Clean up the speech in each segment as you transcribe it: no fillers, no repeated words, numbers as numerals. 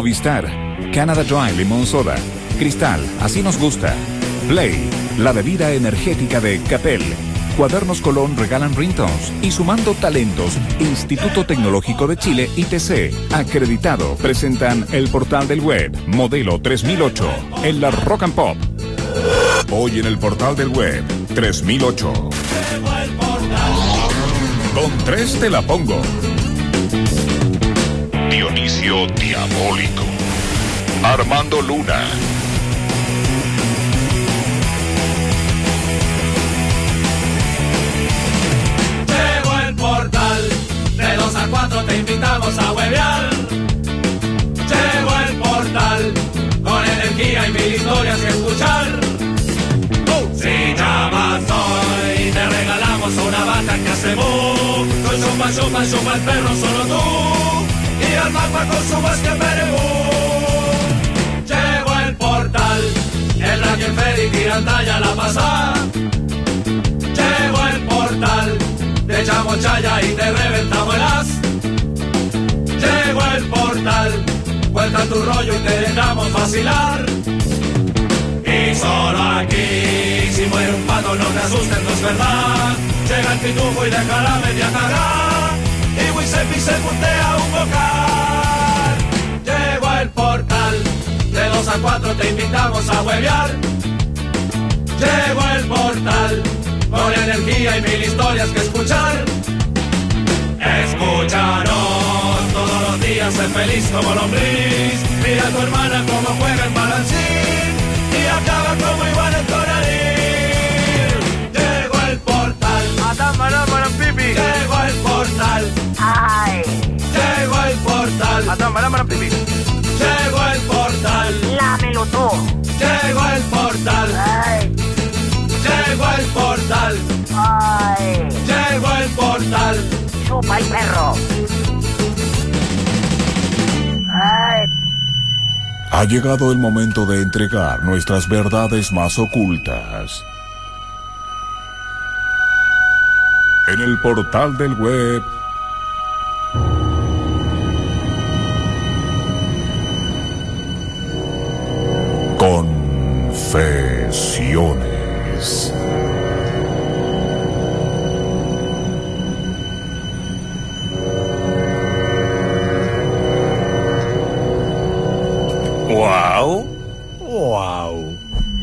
Movistar, Canada Dry Limón Soda, Cristal, así nos gusta. Play, la bebida energética de Capel. Cuadernos Colón regalan ringtones y Sumando Talentos, Instituto Tecnológico de Chile, ITC, acreditado, presentan el portal del web, modelo 3008, en la Rock and Pop. Hoy en el portal del web, 3008. Con 3 te la pongo. Dionisio Diabólico. Armando Luna. Llegó el portal, de 2 a 4 te invitamos a huevear. Llegó el portal, con energía y 1000 historias que escuchar. Si llamas hoy, te regalamos una vaca que hace mu. Con chupa, chupa, chupa el perro solo tú. Y al mapa con su voz que peregu. Llegó el portal, el Raquel Freddy tiranda ya la pasa. Llegó el portal, te echamos chaya y te reventamos el as. Llegó el portal, cuenta tu rollo y te dejamos vacilar. Y solo aquí, si muere un pato no te asustes, no es verdad. Llega el pitufo y deja la media cagada. Y Wisepi se puntea un bocal. Llegó el portal, de 2 a 4 te invitamos a huevear. Llegó el portal, con energía y 1000 historias que escuchar. Escúchanos todos los días, sé feliz como lombriz. Mira a tu hermana como juega en balancín y acaba como igual el Tonarín. Llegó el portal, pipi. Llegó el portal, Ay, llegó el portal, pipi. llegó el portal, Lámelo tú. llegó el portal, Ay, llegó el portal, ay, llegó el portal. chupa el perro. Ay, Ha llegado el momento de entregar nuestras verdades más ocultas. En el portal del web. Confesiones. Wow. Wow.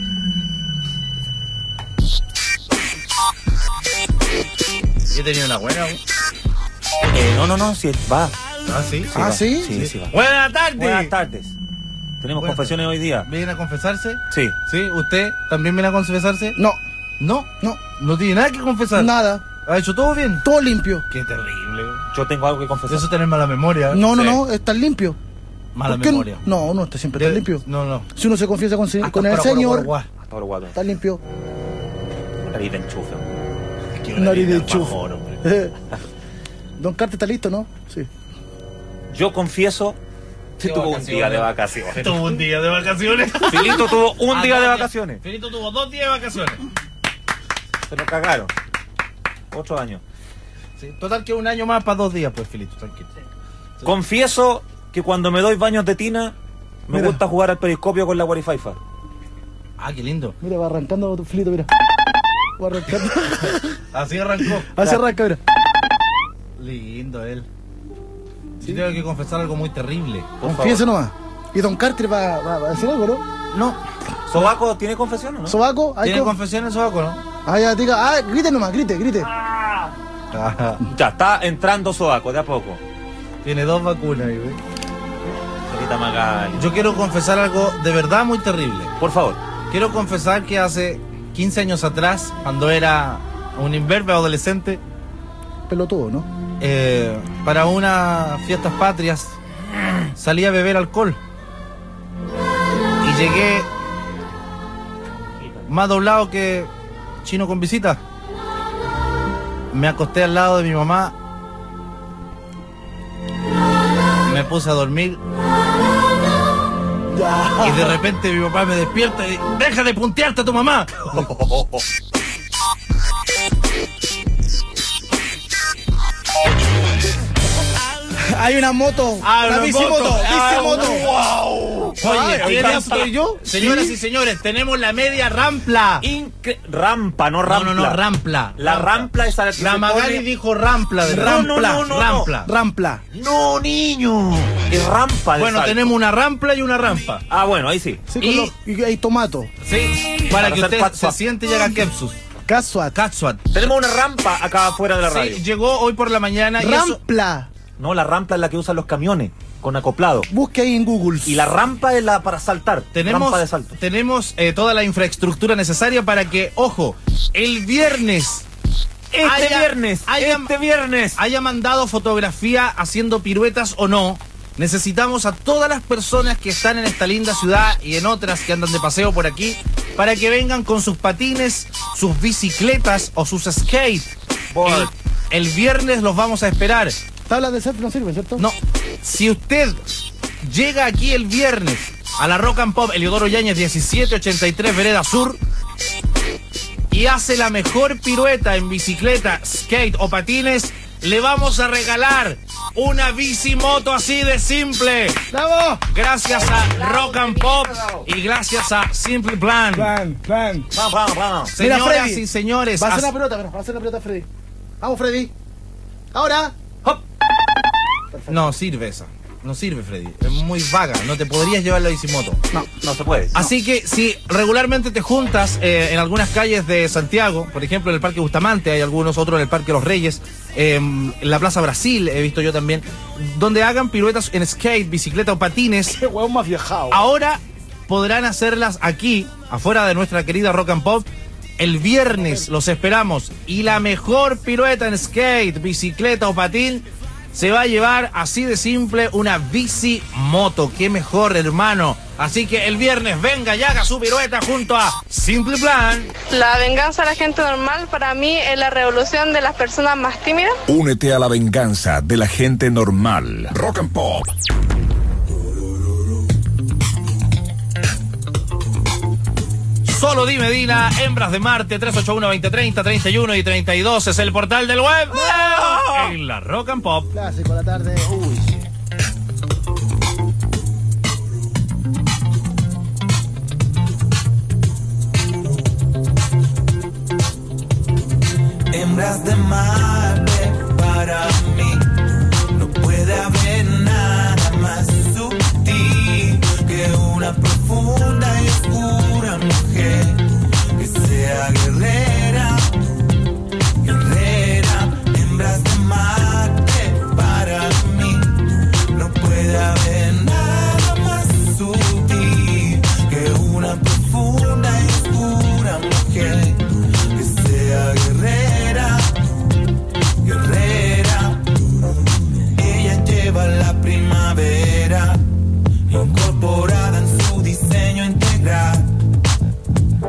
Yo tenía una buena. No, si va. ¿Ah, sí? Sí va. Sí va. Buenas tardes. Buenas tardes. Tenemos Buenas confesiones hoy día. ¿Viene a confesarse? Sí. ¿Sí? ¿Usted también viene a confesarse? No, No. no, No tiene nada que confesar. nada. ¿Ha hecho todo bien? Todo limpio. Qué terrible. Yo tengo algo que confesar. Eso es tener mala memoria. No, Sí. no, está limpio. Mala ¿Por qué memoria. No, no, está siempre está limpio. No. Si uno se confiesa con el Señor, Ahora guapo. está limpio. Nariz de enchufe. Nariz de enchufe. Don Carter está listo, ¿no? Sí. Yo confieso que tuvo un día de vacaciones. Tuvo un día de vacaciones. Filito tuvo un día de vacaciones. Filito tuvo 2 días de vacaciones. Se lo cagaron. 8 años. Sí, total que un año más para 2 días, pues, Filito, tranquilo. Sí. Confieso que cuando me doy baños de tina, me Mira. gusta jugar al periscopio con la Warifaifa. Ah, qué lindo. Mira, va arrancando tu filito, mira. Va arrancando. Así arrancó. Así arranca, mira. Lindo él. Sí, tengo que confesar algo muy terrible. Confiese nomás. Y Don Carter va a decir algo, ¿no? No. ¿Sobaco tiene confesión o no? ¿Sobaco? ¿Tiene confesión en Sobaco, no? Ah, ya, diga. Ah, grite nomás, grite. Ya, está entrando Sobaco, de a poco. Tiene 2 vacunas, güey. Señorita Magali. Yo quiero confesar algo de verdad muy terrible. Por favor. Quiero confesar que hace 15 años atrás, cuando era un imberbe adolescente, Pelotudo, ¿no? para unas fiestas patrias, salí a beber alcohol. Y llegué más doblado que chino con visita. Me acosté al lado de mi mamá. Me puse a dormir. Y de repente mi papá me despierta y dice: ¡deja de puntearte a tu mamá! Hay una moto. Una bicimoto. ¡Wow! Oye, ¿estoy yo? Señoras y señores, tenemos la media rampla. Rampa, no rampla. No, rampla. La rampla es a la que La se Magali pone... dijo rampla. Rampla. Rampla. No, niño. Es rampa de Bueno, salto. tenemos una rampla y una rampa. Ah, bueno, ahí sí. Sí, y hay tomato. Sí, para que hacer usted catsup. se siente y haga kepsus. Catsuat. Tenemos una rampa acá afuera de la radio. Sí, llegó hoy por la mañana. Y eso, Rampla. No, la rampa es la que usan los camiones, con acoplado. Busque ahí en Google. Y la rampa es la para saltar. Rampa de salto. tenemos toda la infraestructura necesaria para que, ojo, el viernes Este viernes haya mandado fotografía haciendo piruetas o no, necesitamos a todas las personas que están en esta linda ciudad y en otras que andan de paseo por aquí para que vengan con sus patines, sus bicicletas o sus skate. El viernes los vamos a esperar. Tablas de surf no sirven, ¿cierto? No, si usted llega aquí el viernes a la Rock and Pop Eliodoro Yáñez 1783 Vereda Sur y hace la mejor pirueta en bicicleta, skate o patines, le vamos a regalar una bicimoto así de simple. ¡Bravo! Gracias a Rock and Pop y gracias a Simple Plan. Plan. Señoras Mira, Freddy, y señores, Va a hacer la pelota, mira, va a hacer la pelota, Freddy. Vamos, Freddy. Ahora. ¡hop! No sirve esa. No sirve, Freddy. Es muy vaga. No te podrías llevar la bicimoto. No se puede. Así que si regularmente te juntas en algunas calles de Santiago, por ejemplo en el Parque Bustamante, hay algunos otros en el Parque Los Reyes, en la Plaza Brasil he visto yo también, donde hagan piruetas en skate, bicicleta o patines, Qué huevón más viajado. ahora podrán hacerlas aquí, afuera de nuestra querida Rock and Pop. El viernes los esperamos y la mejor pirueta en skate, bicicleta o patín se va a llevar así de simple una bicimoto. Qué mejor, hermano. Así que el viernes venga y haga su pirueta junto a Simple Plan. La venganza de la gente normal para mí es la revolución de las personas más tímidas. Únete a la venganza de la gente normal. Rock and Pop. Solo di Medina, Hembras de Marte, 381-2030, 31 y 32 es el portal del web. En la Rock and Pop. Clásico a la tarde. Uy, sí. Hembras de Marte, para mí no puede haber nada más sutil que una profunda y oscura mujer que sea guerrera, hembras de Marte, para mí no puede haber nada más sutil que una profunda y oscura mujer que sea guerrera. Ella lleva la primavera incorporada en su diseño integral.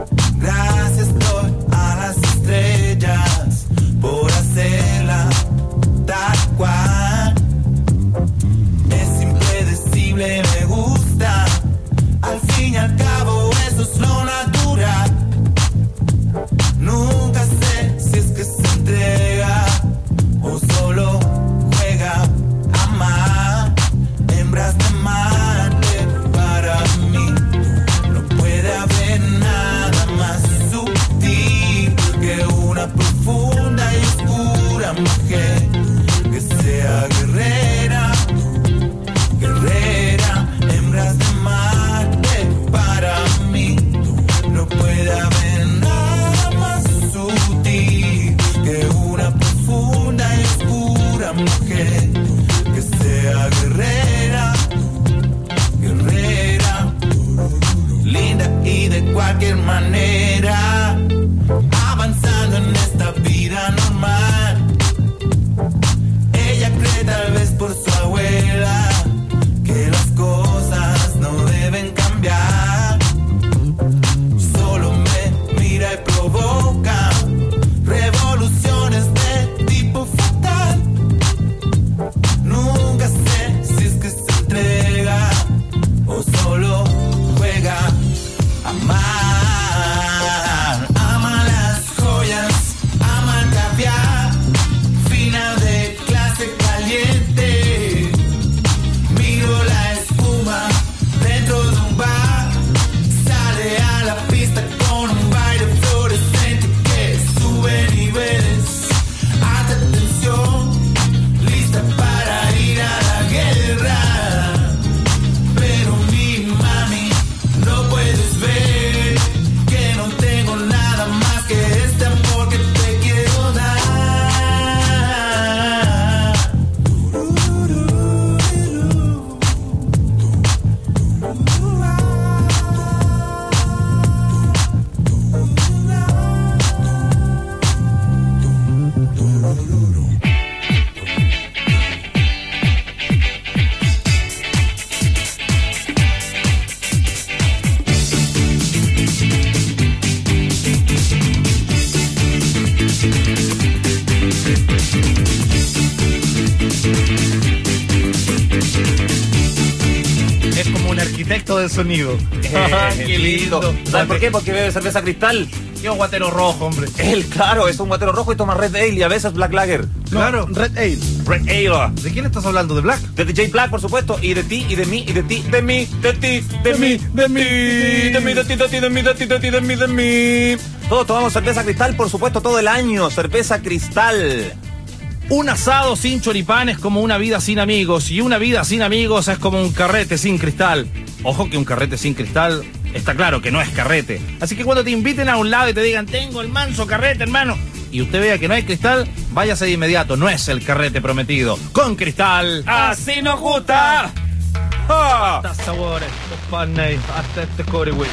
efecto de sonido. Qué lindo. ¿Sabes por qué? Porque bebe cerveza Cristal. Qué guatero rojo, hombre. Él, claro, es un guatero rojo y toma Red Ale y a veces Black Lager. Claro. Red Ale. Red Ale. ¿De quién estás hablando? ¿De Black? De DJ Black, por supuesto, y de ti, y de mí, y de ti, de mí, de ti, de mí, de mí, de mí, de ti, de ti, de mí, de ti, de ti, de mí, de mí. Todos tomamos cerveza Cristal, por supuesto, todo el año. Cerveza Cristal. Un asado sin choripán es como una vida sin amigos, y una vida sin amigos es como un carrete sin Cristal. Ojo que un carrete sin Cristal está claro que no es carrete. Así que cuando te inviten a un lado y te digan, tengo el manso carrete, hermano, y usted vea que no hay Cristal, váyase de inmediato, no es el carrete prometido. Con Cristal, ¡así nos gusta! ¡Ah! hasta sabores, los panes, hasta este core, güey.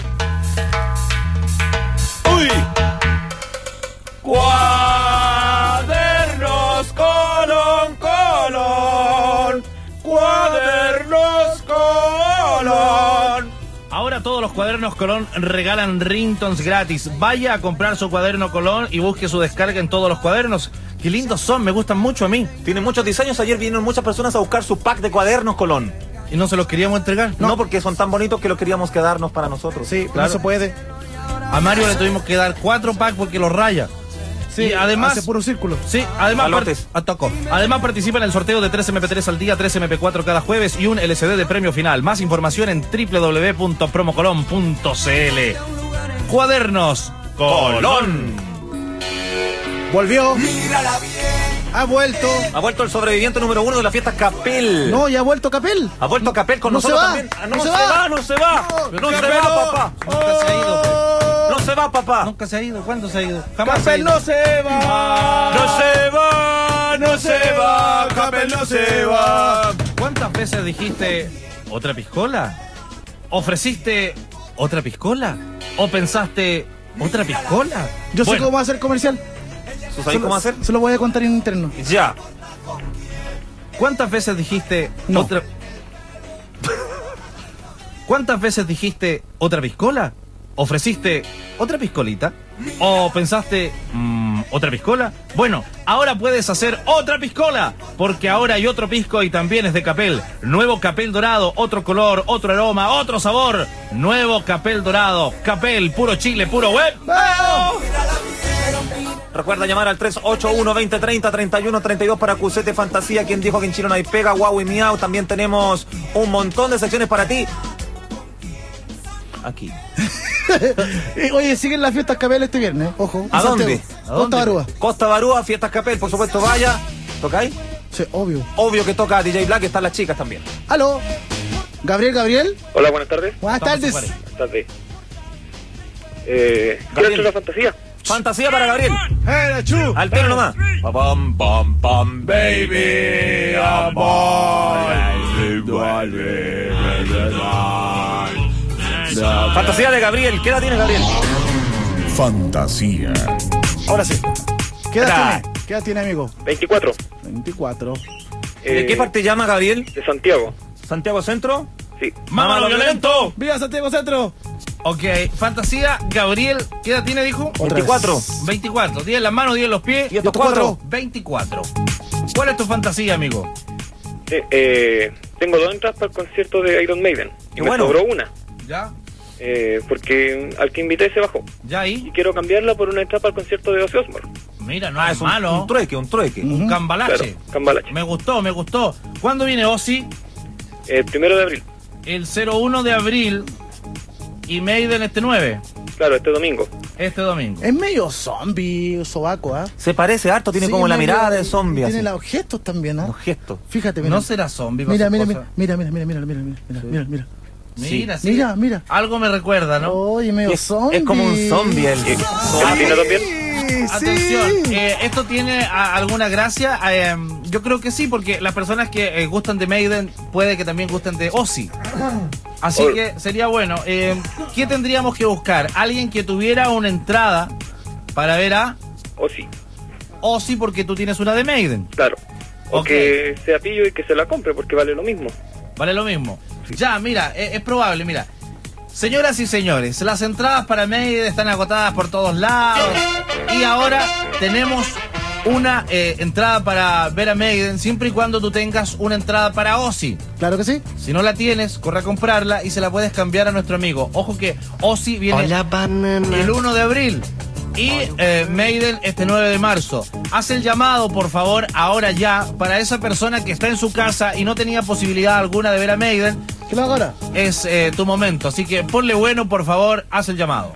¡Uy! Cuadernos Colón, Colón. Cuadernos Colón. Ahora todos los cuadernos Colón regalan ringtones gratis. Vaya a comprar su cuaderno Colón y busque su descarga en todos los cuadernos. Qué lindos son, me gustan mucho a mí. Tienen muchos diseños. Ayer vinieron muchas personas a buscar su pack de cuadernos Colón. ¿Y no se los queríamos entregar? No, porque son tan bonitos que los queríamos quedarnos para nosotros. Sí, Claro. no se puede. A Mario le tuvimos que dar 4 packs porque los raya. Sí, y además, hace puro círculo. sí, además, Palotes. además participa en el sorteo de 3 MP3 al día, 3 MP4 cada jueves y un LCD de premio final. Más información en www.promocolon.cl. Cuadernos Colón. Volvió. Ha vuelto. Ha vuelto el sobreviviente número 1 de la fiesta Capel. No, ya ha vuelto Capel. Ha vuelto Capel con No nosotros se va. también. Ah, No se va. No se va. No se Capel, va, papá. Nunca se ha ido, pues. No se va, papá. Nunca se ha ido. ¿Cuándo se ha ido? Jamás se ha Capel ido. no se va. No se va, no se va, Capel no se va. ¿Cuántas veces dijiste otra piscola? ¿Ofreciste otra piscola? ¿O pensaste otra piscola? Yo sé Bueno, cómo hacer comercial. ¿Tú sabes cómo hacer? Se lo voy a contar en interno. Ya. ¿cuántas veces dijiste No. otra? ¿Cuántas veces dijiste otra piscola? ¿Ofreciste otra piscolita? ¿O pensaste otra piscola? Bueno, ahora puedes hacer otra piscola, porque ahora hay otro pisco y también es de Capel. Nuevo Capel dorado, otro color, otro aroma, otro sabor. Nuevo Capel dorado, Capel, puro chile, puro web. Recuerda llamar al 381-2030-3132 para Cusete Fantasía. Quien dijo que en Chile no hay pega, guau y miau. También tenemos un montón de secciones para ti. Aquí. Oye, siguen las fiestas Capel este viernes. Ojo. ¿A en dónde? Santiago. ¿A dónde? Costa Barúa. Costa Barúa, Fiestas Capel, por supuesto, vaya. ¿Tocáis? Sí, obvio. Obvio que toca DJ Black y están las chicas también. Aló. Gabriel. Hola, buenas tardes. Buenas Estamos tardes. en pared. Buenas tardes. ¿Quiero hacer una fantasía? Fantasía para Gabriel. ¡Eh, chu! Al pelo nomás. Pam, pam, pam, baby, Fantasía de Gabriel. ¿Qué edad tiene Gabriel? Fantasía. Ahora sí. ¿Qué edad Tra. tiene? ¿Qué edad tiene, amigo? 24. 24. ¿De qué parte llama Gabriel? De Santiago. ¿Santiago Centro? Sí. ¡Mámalo violento! ¡Viva Santiago Centro! Ok, fantasía, Gabriel, ¿qué edad tiene, dijo? 24. 24. 10 en las manos, 10 en los pies. ¿Y estos cuatro? 24. ¿Cuál es tu fantasía, amigo? Tengo 2 entradas para el concierto de Iron Maiden. Qué Y me bueno. sobró una. ¿Ya? Porque al que invité se bajó. ¿Ya ahí? Y quiero cambiarla por una entrada para el concierto de Ozzy Osbourne. Mira, no Ah, es es malo. un trueque, un trueque. Un cambalache. Claro, cambalache. Me gustó, me gustó. ¿Cuándo viene Ozzy? El 1 de abril. El 01 de abril. Y Maiden este 9. Claro, este domingo. Este domingo. Es medio zombie, sobaco, ¿ah? Se parece harto, tiene Sí, como la medio- mirada de zombie. Tiene así. los gestos también, ¿ah? Los gestos. Fíjate, mira. No será zombie. Mira, por mira, su mira, cosa. mira, mira, mira, mira, mira. Mira, Sí. sí. Mira. Algo me recuerda, ¿no? Oye, medio Es zombie. como un zombie. El ¿Cristina también? Atención, Sí. ¿esto tiene alguna gracia? Yo creo que sí, porque las personas que gustan de Maiden puede que también gusten de Ozzy. Así Oye. que sería bueno. ¿Qué tendríamos que buscar? Alguien que tuviera una entrada para ver a Ozzy, Ozzy porque tú tienes una de Maiden. claro. O Ok. que sea pillo y que se la compre porque vale lo mismo. Vale lo mismo. Ya, mira, es probable, mira. Señoras y señores, las entradas para Maiden están agotadas por todos lados. Y ahora tenemos una entrada para ver a Maiden siempre y cuando tú tengas una entrada para Ozzy. Claro que sí. Si no la tienes, corre a comprarla y se la puedes cambiar a nuestro amigo. Ojo que Ozzy viene el 1 de abril y Maiden este 9 de marzo. Haz el llamado, por favor, ahora ya, para esa persona que está en su casa y no tenía posibilidad alguna de ver a Maiden. ¿Qué lo hago ahora? Es tu momento, así que ponle bueno, por favor, haz el llamado.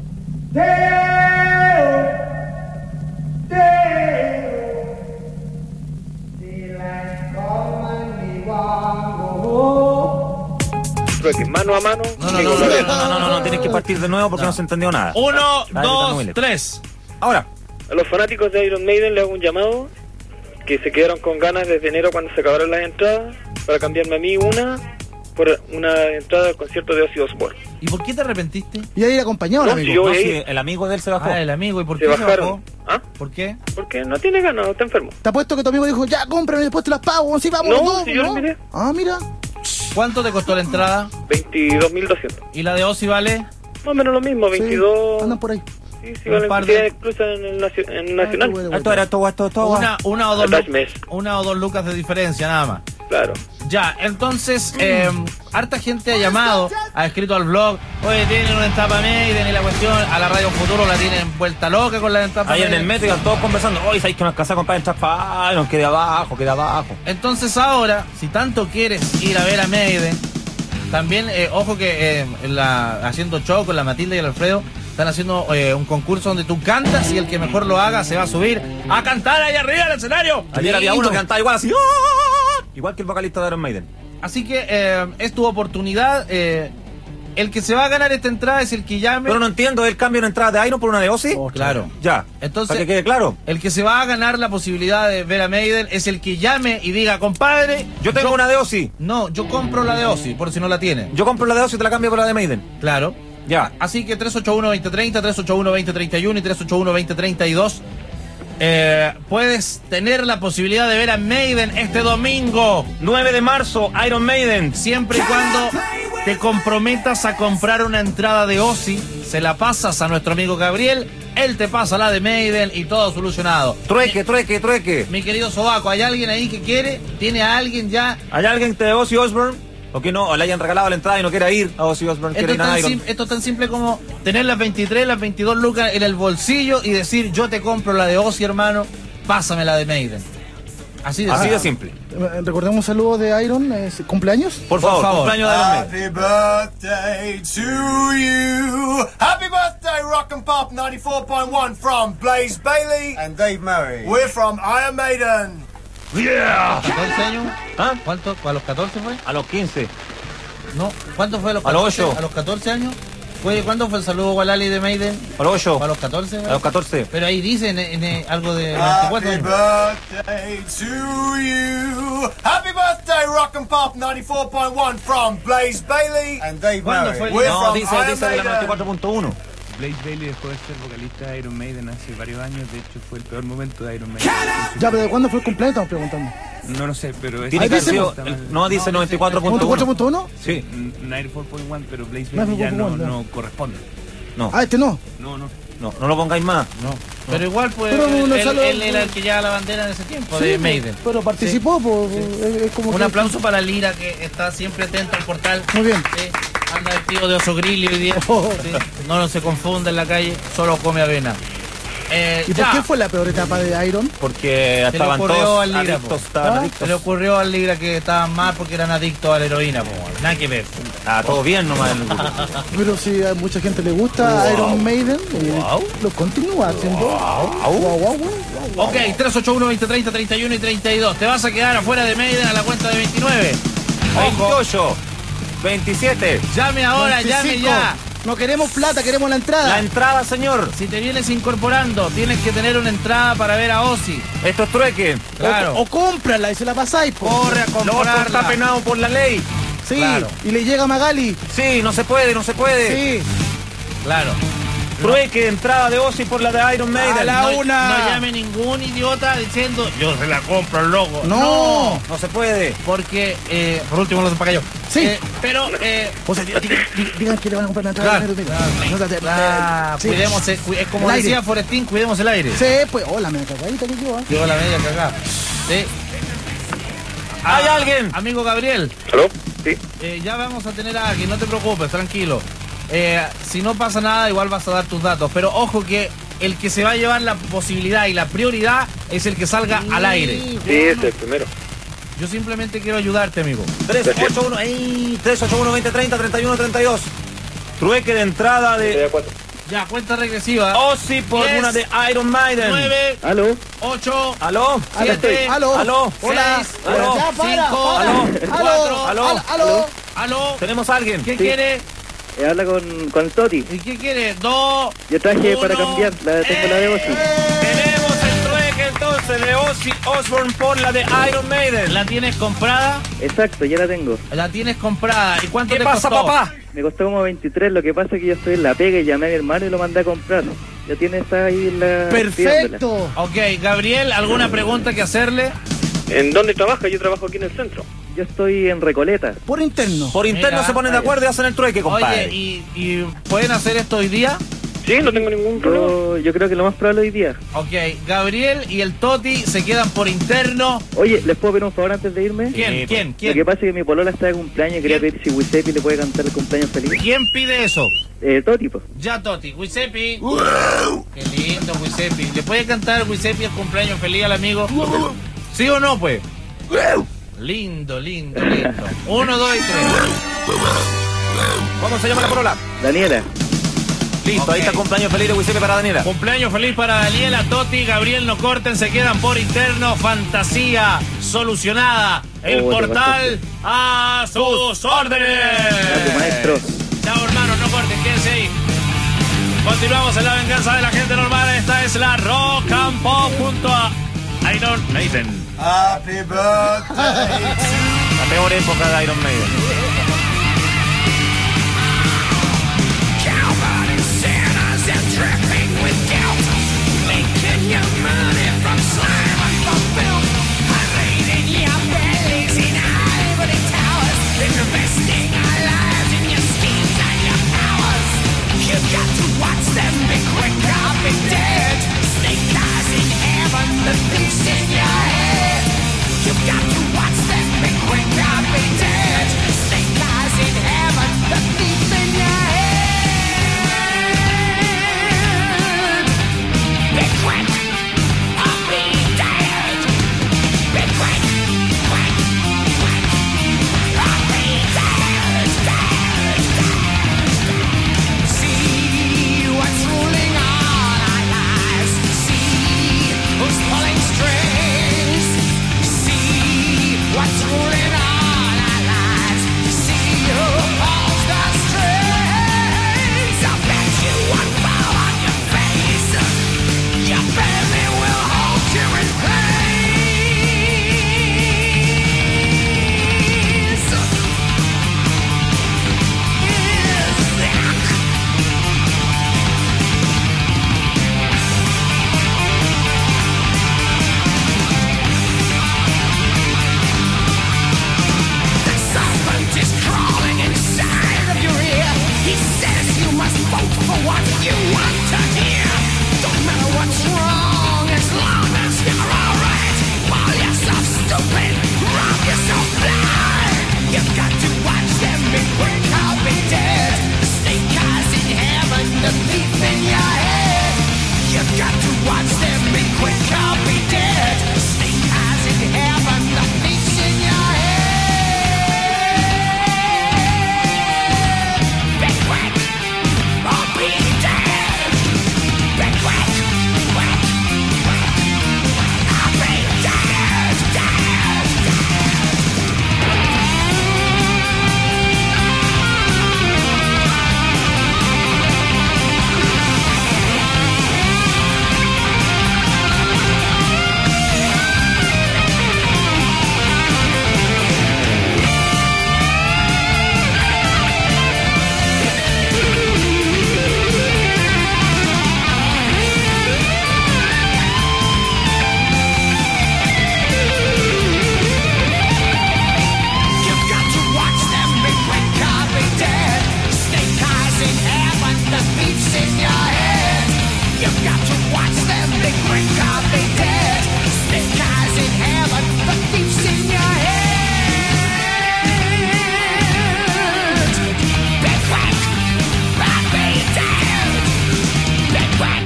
Trueque, mano a mano. No, tienes que partir de nuevo porque no se entendió nada. 1, Dale, 2, 3. Ahora. A los fanáticos de Iron Maiden les hago un llamado, que se quedaron con ganas desde enero cuando se acabaron las entradas, para cambiarme a mí una por una entrada al concierto de Ozzy Osbourne. ¿Y por qué te arrepentiste? Y ahí ir acompañado, No, amigo. si yo voy No, a sí, ir. el amigo de él se bajó. Ah, el amigo. ¿Y por Se qué se bajaron. bajó? ¿Ah? ¿Por qué? Porque no tiene ganas, está enfermo. Te apuesto que tu amigo dijo, ya, cómprame y después te las pago. Sí, vamos, No, todos, si yo lo miré. Ah, mira. ¿Cuánto te costó la entrada? 22.200. ¿Y la de Ozzy vale? Más o menos lo mismo, 22. Sí, andan por ahí. Sí, Un vale, par sí, de- incluso en el Nacional. bueno. Esto era todo. Una o dos Attach Mes. una o dos lucas de diferencia, nada más. Claro. Ya, entonces, harta gente ha llamado, ha escrito al blog, oye, tienen una etapa Maiden y la cuestión, a la Radio Futuro la tienen vuelta loca con la etapa Ahí en el Maiden. metro iban todos conversando. Oye, ¿sabéis que nos casamos para entrar para Iron? Quede abajo. Entonces ahora, si tanto quieres ir a ver a Maiden, también, ojo que haciendo show con la Matilda y el Alfredo, están haciendo un concurso donde tú cantas y el que mejor lo haga se va a subir a cantar ahí arriba del escenario. Ayer había uno que cantaba igual así. ¡ah! Igual que el vocalista de Iron Maiden. Así que es tu oportunidad. El que se va a ganar esta entrada es el que llame. Pero no entiendo, ¿el cambio de entrada de Iron por una de Ozzy? Claro. Ya. Entonces, para que quede claro. El que se va a ganar la posibilidad de ver a Maiden es el que llame y diga, compadre. Yo tengo una de Ozzy. No, yo compro la de Ozzy, por si no la tienen. Yo compro la de Ozzy y te la cambio por la de Maiden. Claro. Ya. Así que 381-2030, 381-2031 y 381-2032. Puedes tener la posibilidad de ver a Maiden este domingo. 9 de marzo, Iron Maiden. Siempre y cuando te comprometas a comprar una entrada de Ozzy, se la pasas a nuestro amigo Gabriel, él te pasa la de Maiden y todo solucionado. Trueque. Mi querido Sobaco, ¿hay alguien ahí que quiere? ¿Tiene a alguien ya? ¿Hay alguien de Ozzy Osbourne? ¿O que no? ¿O le hayan regalado la entrada y no quiera ir a Ozzy Osbourne? Esto Quiere ir a Iron. es tan simple como tener las 23, las 22 lucas en el bolsillo y decir, yo te compro la de Ozzy, hermano, pásame la de Maiden. Así de simple. Recordemos un saludo de Iron, cumpleaños. Por favor, cumpleaños de Iron Maiden. Happy birthday to you. Happy birthday, Rock and Pop 94.1 from Blaze Bailey and Dave Murray. We're from Iron Maiden. ¿14 años? ¿Ah? ¿Cuánto? ¿A los 14 fue? A los 15. No, ¿cuánto fue a los A los 14? 8. ¿A los 14 años? ¿Cuándo fue el saludo a Lali de Maiden? A los 8. ¿A los 14? A los 14. Pero ahí dice en algo de Happy 24 años. birthday to you. Happy birthday, Rock and Pop 94.1 from Blaze Bailey and Dave ¿Cuándo Murray. fue el- We're No, from dice Iron de la Maiden. 94.1. Blaze Bailey dejó de ser vocalista de Iron Maiden hace varios años. De hecho, fue el peor momento de Iron Maiden. Ya, pero ¿de cuándo fue el cumpleaños? Estamos preguntando. No lo sé, pero Tiene que haber sido. está mal. No, dice 94.1. ¿94.1? Sí. 94.1, pero Blaze Bailey ya 94.1, no corresponde. No. Ah, este no. No lo pongáis más. No. Pero igual, pues, Pero no solo- él era el que llevaba la bandera en ese tiempo Sí, de Maiden. pero participó, pues. Es como Un que- aplauso para Lira, que está siempre atento al portal. Muy bien. Sí, anda vestido de oso grilli hoy día. Sí, no se confunda en la calle, solo come avena. ¿Y por qué fue la peor etapa de Iron? Porque Se le estaban ocurrió todos al Lira, adictos. po. Estaban ¿Ah? Se adictos. le ocurrió al Ligra que estaban mal porque eran adictos a la heroína, po. Nada que ver. Ah, todo bien nomás. Pero si a mucha gente le gusta Iron Maiden, lo continúa haciendo. Wow. Ok, 381, 2030, 31 y 32. Te vas a quedar afuera de Maiden a la cuenta de 29. Ojo, 28, 27. llame ahora, llame 25. ya. No queremos plata, queremos la entrada. La entrada, señor. Si te vienes incorporando, tienes que tener una entrada para ver a Ozzy. Esto es trueque. Claro. O cómprala y se la pasáis, po. Corre a Lo otro está comprarla. penado por la ley. Sí, Claro. y le llega a Magali. Sí, no se puede. Sí. Claro. Trueque, entrada de Ozzy por la de Iron Maiden. A la una. No llame ningún idiota diciendo yo se la compro al loco. No. No se puede. Porque, por último, lo se paga yo. Sí. Pero, O sea, digan que le van a comprar la entrada. cuidemos, es como El decía aire. Forestín, cuidemos el aire. Sí, pues, hola, me cagadita que yo, Llegó la media cagada. Sí. ¿Hay alguien? Amigo Gabriel. ¿Aló? Sí. Ya vamos a tener a alguien, no te preocupes, tranquilo. Si no pasa nada, igual vas a dar tus datos. Pero ojo que el que se va a llevar la posibilidad y la prioridad es el que salga al aire. Sí, ese es el primero. Yo simplemente quiero ayudarte, amigo. 381-2030-31-32. Trueque de entrada de Ya, cuenta regresiva. Ozzy por 10, una de Iron Maiden. 9, ¿Aló? 8, ¿Aló? 7, Aló. ¿Aló? Hola. 6, Aló. Ya, para, 5, para. 4, Aló. Aló. aló. ¿Tenemos a alguien? ¿Qué quiere? Habla con Toti. ¿Y qué quiere? 2. Yo traje para cambiar, tengo la de Ozzy. Tenemos el trueque entonces de Ozzy Osbourne por la de Iron Maiden. ¿La tienes comprada? Exacto, ya la tengo. La tienes comprada. ¿Y cuánto ¿Qué te pasa, costó? papá? Me costó como 23, lo que pasa es que yo estoy en la pega y llamé a mi hermano y lo mandé a comprar. Ya tienes ahí la... Perfecto. Ok, Gabriel, ¿alguna pregunta que hacerle? ¿En dónde trabaja? Yo trabajo aquí en el centro. Yo estoy en Recoleta. Por interno. Por interno Mira, se ponen de acuerdo y hacen el trueque, compadre. Oye, ¿y pueden hacer esto hoy día? Sí, no tengo ningún problema. Yo creo que lo más probable hoy día. Ok, Gabriel y el Toti se quedan por interno. Oye, ¿les puedo pedir un favor antes de irme? ¿Quién? Lo que pasa es que mi polola está de cumpleaños y quería pedir si Giuseppe le puede cantar el cumpleaños feliz. ¿Quién pide eso? Toti, pues. Ya, Toti. Giuseppe. Qué lindo, Giuseppe. ¿Le puede cantar Giuseppe el cumpleaños feliz al amigo? ¿Sí o no, pues? Lindo. 1, 2 y 3. ¿Cómo se llama la polola? Daniela. Listo, Ok. ahí está el cumpleaños feliz de Giuseppe para Daniela. Cumpleaños feliz para Daniela, Toti, Gabriel, no corten, se quedan por interno. Fantasía solucionada. El portal a sus órdenes. Gracias, maestro. Chao, hermanos, no corten, quédense ahí. Continuamos en la venganza de la gente normal. Esta es la Rock and Pop junto a Iron Maiden. Happy birthday La peor época de Iron Maiden. You've got to watch them be quick, I'll be dead. Snake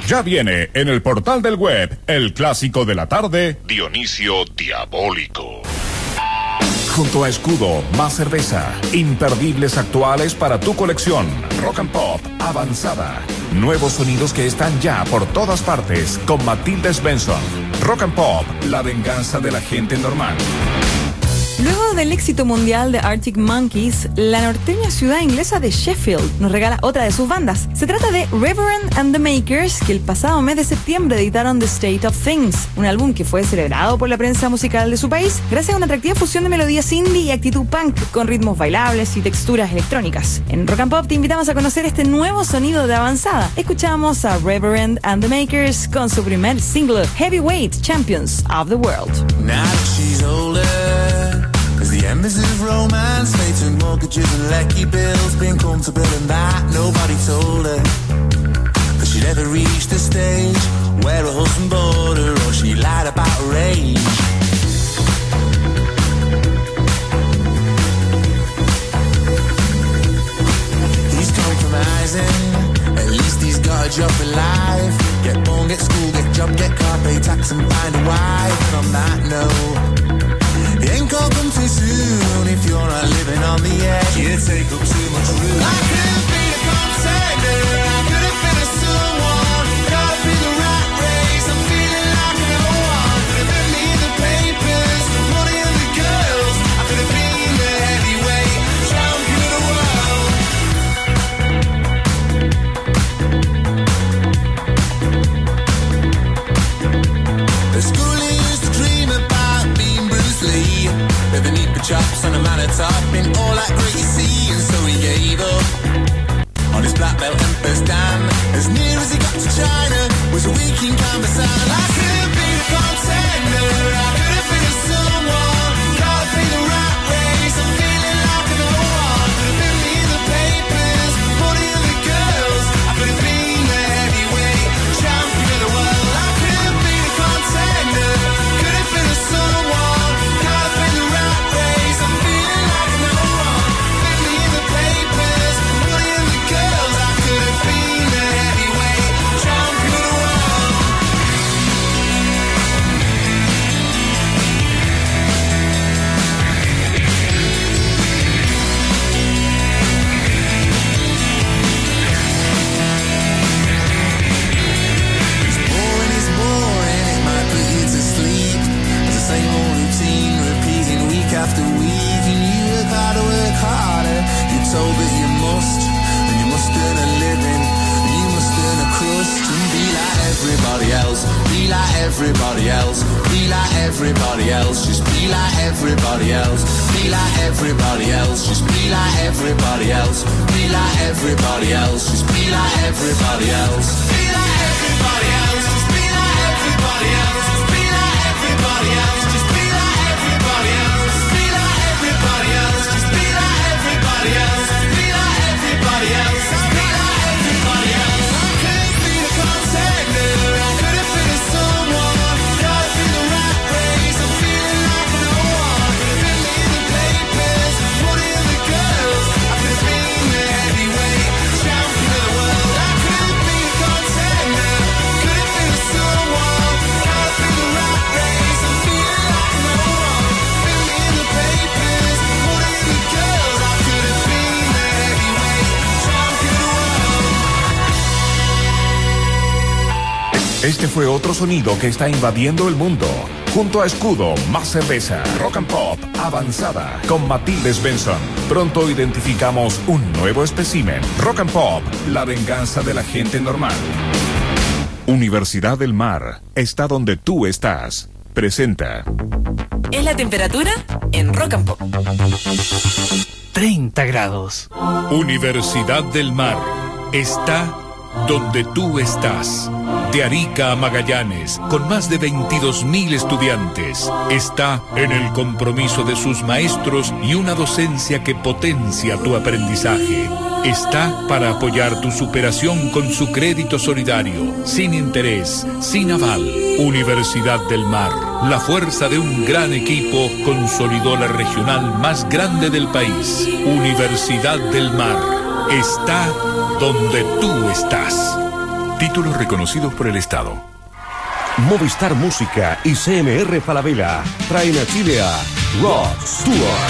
Ya viene en el portal del web, el clásico de la tarde, Dionisio Diabólico. Junto a Escudo, más cerveza, imperdibles actuales para tu colección, Rock and Pop, avanzada. Nuevos sonidos que están ya por todas partes con Matilda Svensson. Rock and Pop, la venganza de la gente normal. Luego del éxito mundial de Arctic Monkeys, la norteña ciudad inglesa de Sheffield nos regala otra de sus bandas. Se trata de Reverend and the Makers, que el pasado mes de septiembre editaron The State of Things, un álbum que fue celebrado por la prensa musical de su país gracias a una atractiva fusión de melodías indie y actitud punk con ritmos bailables y texturas electrónicas. En Rock and Pop te invitamos a conocer este nuevo sonido de avanzada. Escuchamos a Reverend and the Makers con su primer single, Heavyweight Champions of the World. Now she's older, as the embers of romance, fates and mortgages and lecky bills, been comfortable and that nobody told her that she'd ever reach the stage where her husband bored her or she lied about her age. He's compromising, at least he's got a job for life. Get born, get school, get job, get car, pay tax and find a wife. And on that note, it ain't gonna come too soon if you're not living on the edge. You take up too much room. I could have been a contender, I could have been a someone, caught up in the rat race, I'm feeling like no one. Could have been me in the papers, the money and the girls. I could have been the heavyweight champion of the world. The schooling used to dream about being Bruce Lee, with the neat chops on a man at top, been all that great you see, and so he gave up on his black belt Emperor's dam. As near as he got to China was a week in canvas, and I could have been a contender, I could have been a someone, caught up in the rat race, I'm feeling like no one. Could have been me in the papers, money and the girls. I could have been the heavyweight champion of the world. I could have been a contender, could have been a someone, caught up in the rat race, I'm feeling like no one. Been me in the papers, money and the girls. I could have been the heavyweight champion of the world. It's boring, it might put you to sleep. It's the same old routine, repeating week after week. And you work harder, you're told that you must. And you must earn a living, and you must earn a crust. And be like everybody else, be like everybody else, be like everybody else. Just be like everybody else, be like everybody else. Just be like everybody else, be like everybody else. Just be like everybody else, be like everybody else. Just be like everybody else, just be like everybody else. Just be like everybody else, just be like everybody else. Just be like everybody else, just be like everybody else. Just be like everybody else. I could have been a contender, I could have been a someone, caught up in the rat race, I'm feeling like no one. Could have been me in the papers, money and the girls. I could have been the heavyweight champion of the world. I could have been a contender, could have been a someone, caught up in the rat race, I'm feeling like no one. Been me in the papers, money and the girls. I could have been the heavyweight champion of the world. Este fue otro sonido que está invadiendo el mundo. Junto a Escudo, más cerveza, Rock and Pop, avanzada, con Matilde Svensson. Pronto identificamos un nuevo espécimen. Rock and Pop, la venganza de la gente normal. Universidad del Mar, está donde tú estás. Presenta. Es la temperatura en Rock and Pop. 30 grados. Universidad del Mar está donde tú estás. De Arica a Magallanes, con más de 22.000 estudiantes, está en el compromiso de sus maestros y una docencia que potencia tu aprendizaje. Está para apoyar tu superación con su crédito solidario, sin interés, sin aval. Universidad del Mar, la fuerza de un gran equipo, consolidó la regional más grande del país. Universidad del Mar, está donde tú estás. Títulos reconocidos por el Estado. Movistar Música y CMR Falabella traen a Chile a Rod Stewart.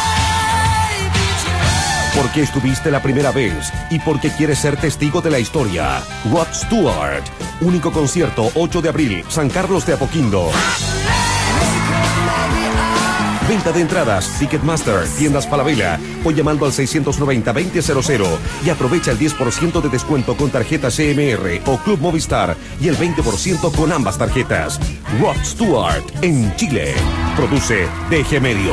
Porque estuviste la primera vez y porque quieres ser testigo de la historia. Rod Stewart. Único concierto 8 de abril, San Carlos de Apoquindo. Venta de entradas, Ticketmaster, Tiendas Falabella o llamando al 690-2000 y aprovecha el 10% de descuento con tarjeta CMR o Club Movistar y el 20% con ambas tarjetas. Rod Stewart en Chile. Produce DG Medios.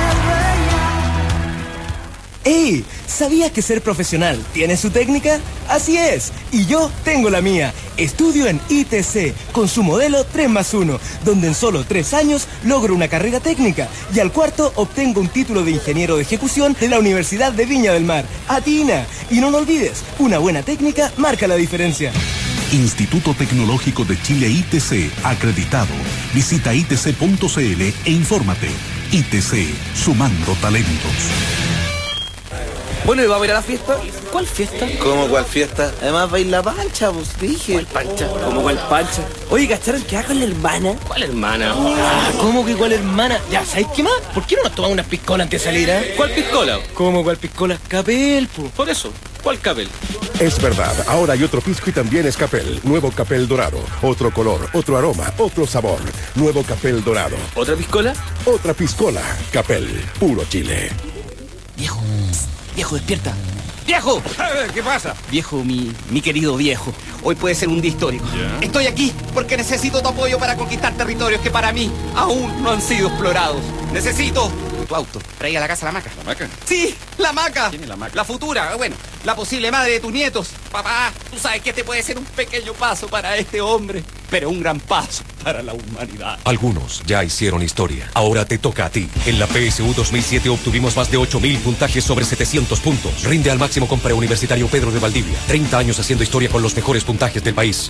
¡Ey! ¿Sabías que ser profesional tiene su técnica? Así es, y yo tengo la mía. Estudio en ITC con su modelo 3+1, donde en solo 3 años logro una carrera técnica y al cuarto obtengo un título de ingeniero de ejecución de la Universidad de Viña del Mar. ¡Atina! Y no lo olvides, una buena técnica marca la diferencia. Instituto Tecnológico de Chile ITC, acreditado. Visita itc.cl e infórmate. ITC, sumando talentos. Bueno, ¿y vamos a ir a la fiesta? ¿Cuál fiesta? ¿Cómo cuál fiesta? Además va a ir la pancha, pues dije. ¿Cuál pancha? ¿Cómo cuál pancha? Oye, ¿cacharon que haga con la hermana? ¿Cuál hermana? ¿Cómo que cuál hermana? Ya, ¿sabes qué más? ¿Por qué no nos tomamos unas piscolas antes de salir, eh? ¿Cuál piscola? ¿Cómo cuál piscola? Capel, pues. Por eso, ¿cuál Capel? Es verdad, ahora hay otro pisco y también es Capel. Nuevo Capel Dorado. Otro color, otro aroma, otro sabor. Nuevo Capel Dorado. ¿Otra piscola? Otra piscola. Capel, puro Chile. Viejo. Viejo, despierta. ¡Viejo! ¿Qué pasa? Viejo, mi querido viejo. Hoy puede ser un día histórico. ¿Ya? Estoy aquí porque necesito tu apoyo para conquistar territorios que para mí aún no han sido explorados. Necesito tu auto. Trae a la casa la maca. ¿La maca? Sí, la maca. ¿Quién es la maca? La futura, bueno, la posible madre de tus nietos. Papá, tú sabes que este puede ser un pequeño paso para este hombre, pero un gran paso para la humanidad. Algunos ya hicieron historia. Ahora te toca a ti. En la PSU 2007 obtuvimos más de 8.000 puntajes sobre 700 puntos. Rinde al máximo con Preuniversitario Pedro de Valdivia. 30 años haciendo historia con los mejores puntajes del país.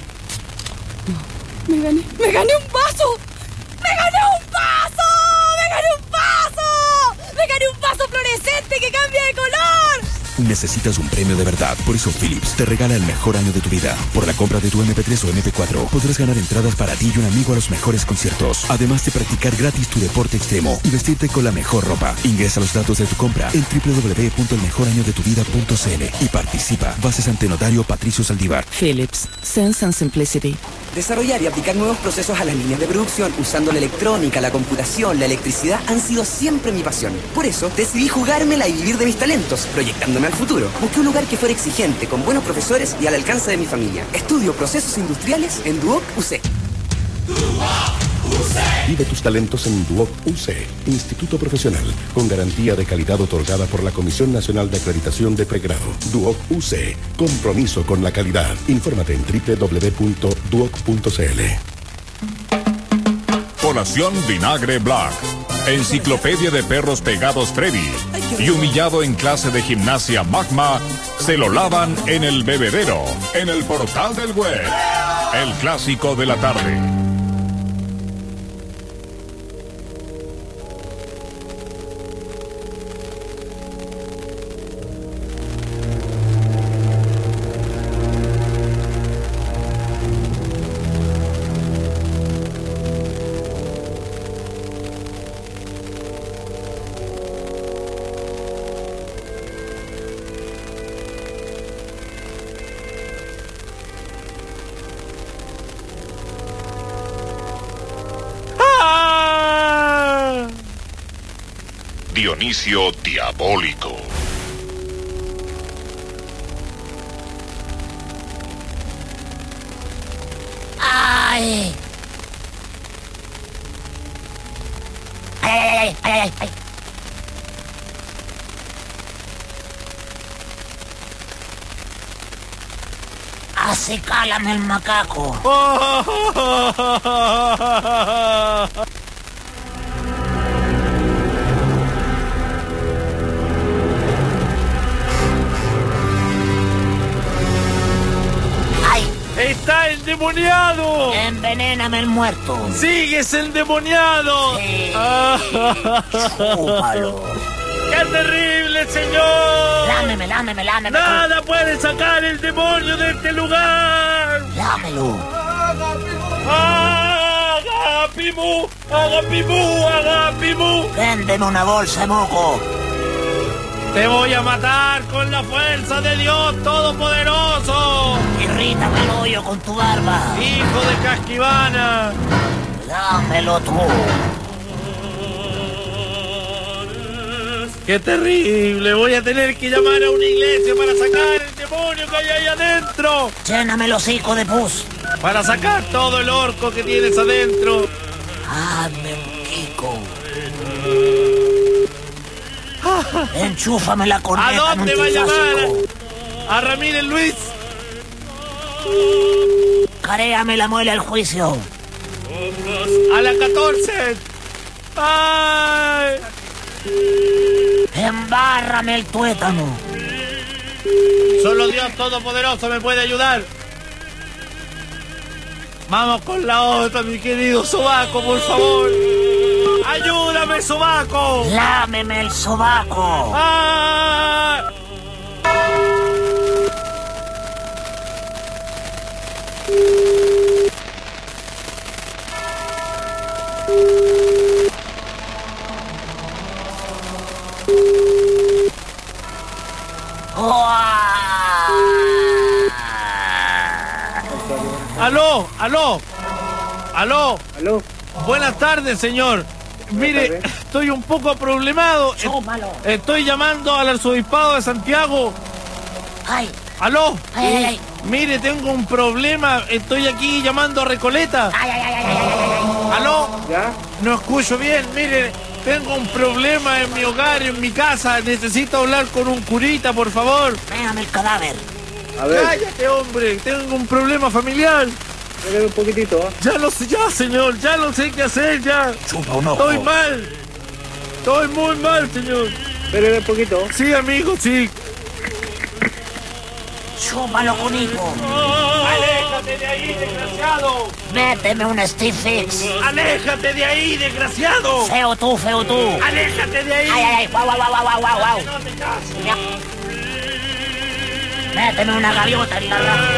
Me gané un paso. ¡Me gané un paso! ¡Me gané un paso! ¡Me gané un paso fluorescente que cambia de color! Necesitas un premio de verdad. Por eso Philips te regala el mejor año de tu vida. Por la compra de tu MP3 o MP4 podrás ganar entradas para ti y un amigo a los mejores conciertos. Además de practicar gratis tu deporte extremo y vestirte con la mejor ropa. Ingresa los datos de tu compra en www.elmejorañodetuvida.cl y participa. Bases ante notario Patricio Saldívar. Philips. Sense and Simplicity. Desarrollar y aplicar nuevos procesos a las líneas de producción usando la electrónica, la computación, la electricidad han sido siempre mi pasión. Por eso decidí jugármela y vivir de mis talentos, proyectándome al futuro. Busqué un lugar que fuera exigente, con buenos profesores y al alcance de mi familia. Estudio procesos industriales en Duoc UC. Vive tus talentos en Duoc UC, Instituto Profesional, con garantía de calidad otorgada por la Comisión Nacional de Acreditación de Pregrado. Duoc UC, compromiso con la calidad. Infórmate en www.duoc.cl. Colación Vinagre Black. Enciclopedia de perros pegados Freddy. Y humillado en clase de gimnasia Magma, se lo lavan en el bebedero, en el portal del web. El clásico de la tarde. Dionisio Diabólico. ¡Ay! ¡Ay, ay, ay, ay, ay! ¡Acicálame el macaco! ¡Está endemoniado! ¡Envenéname el muerto! ¡Sigues endemoniado! Sí. Chúpalo. ¡Qué terrible, señor! Lámeme. ¡Nada puede sacar el demonio de este lugar! Lámelo. ¡Agapimu! Véndeme una bolsa de moco. ¡Te voy a matar con la fuerza de Dios Todopoderoso! Irrítame el hoyo con tu barba. ¡Hijo de Casquivana! Dámelo tú. ¡Qué terrible! Voy a tener que llamar a una iglesia para sacar el demonio que hay ahí adentro. Lléname el hocico de pus. Para sacar todo el orco que tienes adentro. Hazme un Kiko. Enchúfame la corneta. ¿A dónde va a llamar? ¿A Ramírez Luis? Caréame la muela al juicio. A la 14. ¡Ay! Embárrame el tuétano. Solo Dios Todopoderoso me puede ayudar. Vamos con la otra, mi querido sobaco, por favor. ¡Ayúdame, sobaco! ¡Lámeme el sobaco! ¡Ah! ¡Aló! Buenas tardes, señor. Mire, estoy un poco problemado. Estoy llamando al arzobispado de Santiago. ¡Ay! ¡Aló! ¡Ay! Mire, tengo un problema. Estoy aquí llamando a Recoleta. ¡Ay! ¿Aló? ¿Ya? No escucho bien. Mire, tengo un problema en mi hogar, en mi casa. Necesito hablar con un curita, por favor. Véame el cadáver. A ver. Cállate, hombre. Tengo un problema familiar. Espérame un poquitito, ¿eh? Ya lo sé, ya, señor. Ya lo sé qué hacer, ya. Chupa un ojo. Estoy mal. Estoy muy mal, señor. Espérame un poquito. Sí, amigo, sí. Chúpalo con hijo. ¡Aléjate de ahí, desgraciado! Méteme un Steve Fix. ¡Aléjate de ahí, desgraciado! Feo tú. ¡Aléjate de ahí! ¡Ay! ¡Guau! ¡No te cases! Méteme una gaviota en la raja.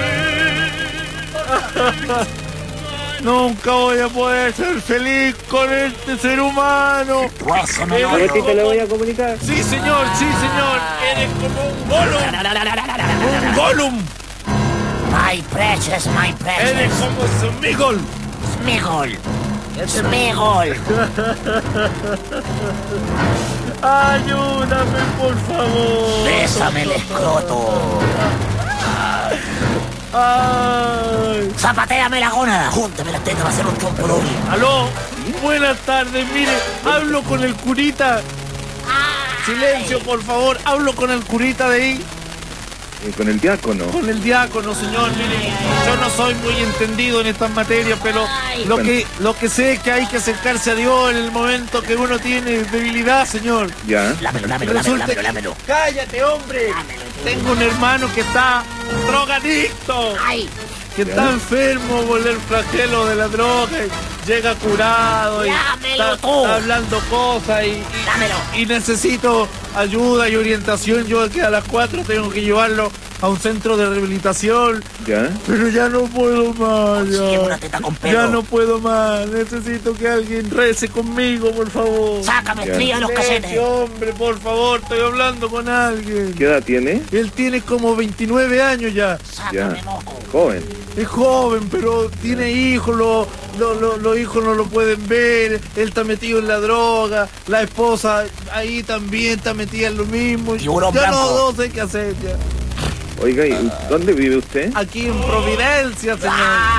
Nunca voy a poder ser feliz con este ser humano. A ver si te lo voy a comunicar. Sí, señor. Eres como un Gollum. Un Gollum. My precious. Eres como Smigol. Ayúdame, por favor. Bésame el escroto. Ay. Zapatéame la gónada. Júntame las tetas para hacer un trompo doble. Aló, buenas tardes, mire, hablo con el curita. Silencio, por favor, hablo con el curita de ahí. ¿Con el diácono? Con el diácono, señor, mire, yo no soy muy entendido en estas materias, pero lo que sé es que hay que acercarse a Dios en el momento que uno tiene debilidad, señor. Ya. Lámelo. Cállate, hombre. Tengo un hermano que está drogadicto. Ay. Que está enfermo por el flagelo de la droga y llega curado y está hablando cosas y necesito ayuda y orientación. Yo que a las 4 tengo que llevarlo a un centro de rehabilitación. ¿Ya? Pero ya no puedo más. Ya no puedo más. Necesito que alguien rece conmigo, por favor. Sácame estría los casetes. Hombre, por favor, estoy hablando con alguien. ¿Qué edad tiene? Él tiene como 29 años ya. Sácame moco. Joven. Es joven, pero tiene hijos, los hijos no lo pueden ver, él está metido en la droga, la esposa ahí también está metida en lo mismo. Tiburón ya blanco. no sé qué hacer ya. Oiga, ¿y dónde vive usted? Aquí en Providencia, señor.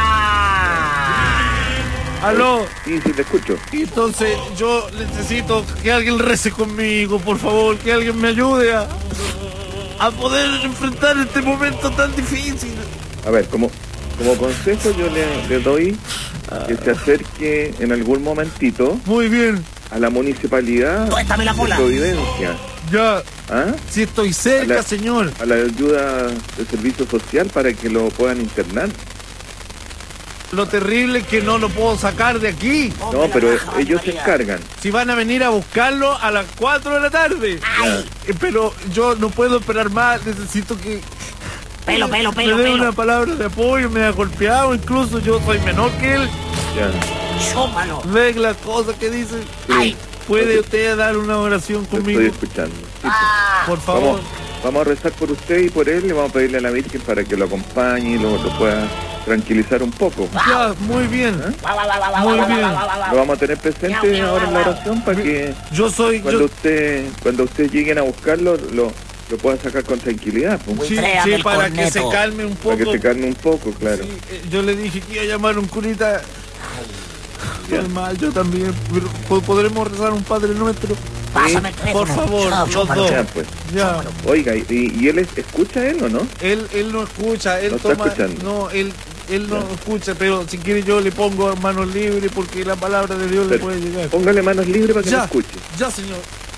¿Aló? Sí, te escucho. Entonces yo necesito que alguien rece conmigo, por favor, que alguien me ayude a poder enfrentar este momento tan difícil. A ver, como consejo yo le doy que se acerque en algún momentito. Muy bien. A la municipalidad Tuéstame la bola. de Providencia. Ya. ¿Ah? Si estoy cerca, señor. A la ayuda de servicio social para que lo puedan internar. Lo terrible es que no lo puedo sacar de aquí. No, pero ellos se encargan. Si van a venir a buscarlo a las 4 de la tarde. Pero yo no puedo esperar más, necesito que... Pelo. Me dé una palabra de apoyo, me ha golpeado, incluso yo soy menor que él. Chúpalo. Ve las cosas que dice. Sí. ¿Puede usted dar una oración conmigo? Estoy escuchando. Sí, por favor. Vamos a rezar por usted y por él, y vamos a pedirle a la Virgen para que lo acompañe y lo pueda tranquilizar un poco. Ya, muy bien. Muy bien. Lo vamos a tener presente ahora en la oración para que cuando ustedes lleguen a buscarlo, lo pueda sacar con tranquilidad. Pues. Sí, para que se calme un poco. Para que se calme un poco, claro. Sí, yo le dije que iba a llamar a un curita. Estoy mal, yo también. ¿Podremos rezar un Padre Nuestro? Pásame el teléfono. Por favor, los dos. Ya, pues. Ya. Oiga, ¿y él escucha él o no? Él no escucha, él no toma... está escuchando. No, él no escucha, pero si quiere yo le pongo manos libres porque la palabra de Dios le puede llegar. Póngale manos libres para que no escuche. Ya, señor.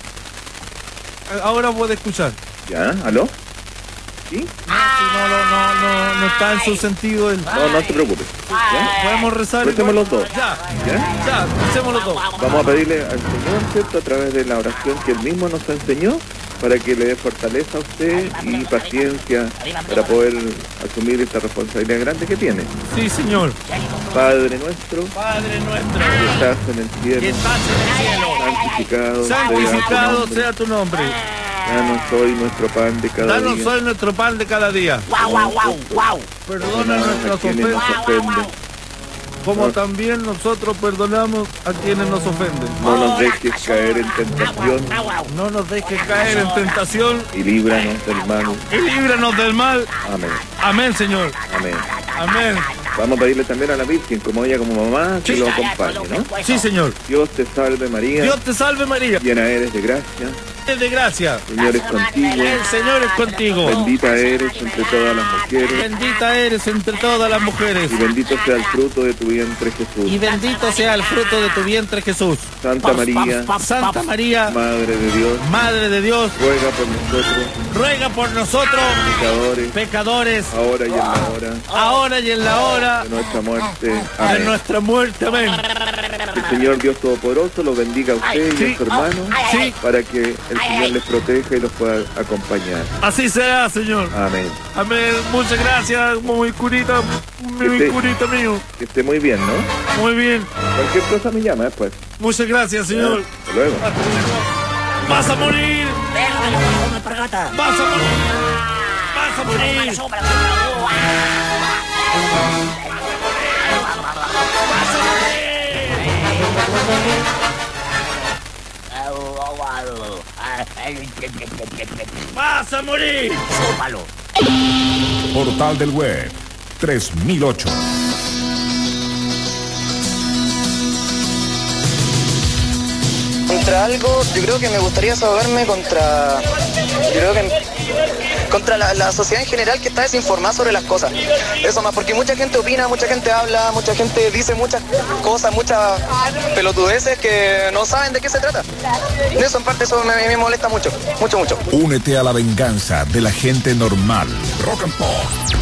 Ahora puede escuchar. ¿Ya? ¿Aló? ¿Sí? No está en su sentido él. No se preocupe. ¿Ya? Podemos rezar. Recemos los dos. Ya, recemos los dos. Vamos a pedirle al Señor, ¿cierto? A través de la oración que Él mismo nos enseñó, para que le dé fortaleza a usted y paciencia para poder asumir esta responsabilidad grande que tiene. Sí, Señor. Padre nuestro, que estás en el cielo, santificado sea tu nombre. Danos hoy nuestro pan de cada día. Danos hoy nuestro pan de cada día. Perdona nuestras ofensas, como también nosotros perdonamos a quienes nos ofenden. No nos dejes caer en tentación. No nos dejes caer en tentación. Y líbranos del mal. Y líbranos del mal. Amén. Amén, Señor. Amén. Amén. Vamos a pedirle también a la Virgen, como ella como mamá, que lo acompañe, ¿no? Sí, Señor. Dios te salve María. Dios te salve María. Llena eres de gracia. De gracia. El Señor es contigo. El Señor es contigo. Bendita eres entre todas las mujeres. Bendita eres entre todas las mujeres. Y bendito sea el fruto de tu vientre, Jesús. Y bendito sea el fruto de tu vientre, Jesús. Santa María. Santa María. Madre de Dios. Madre de Dios. Ruega por nosotros. Ruega por nosotros. Pecadores. Ahora y en la hora. Ahora y en la hora. De nuestra muerte. Amén. De nuestra muerte. Amén. El Señor Dios Todopoderoso los bendiga a usted y a su hermano. Sí. Para que el Señor les proteja y los pueda acompañar. Así será, Señor. Amén. Amén. Muchas gracias, muy curita, curita mío. Que esté muy bien, ¿no? Muy bien. Cualquier cosa me llama después. Muchas gracias, Señor. Hasta luego. ¡Vas a morir! ¡Vas a morir! ¡Vas a morir! ¡Vas a morir! ¡Vas a morir! ¡Súpalo! Portal del Web 3008. Contra algo, yo creo que me gustaría desahogarme contra la sociedad en general que está desinformada sobre las cosas. Eso más, porque mucha gente opina, mucha gente habla, mucha gente dice muchas cosas, muchas pelotudeces que no saben de qué se trata. De eso en parte eso me molesta mucho, mucho. Únete a la venganza de la gente normal. Rock and Pop.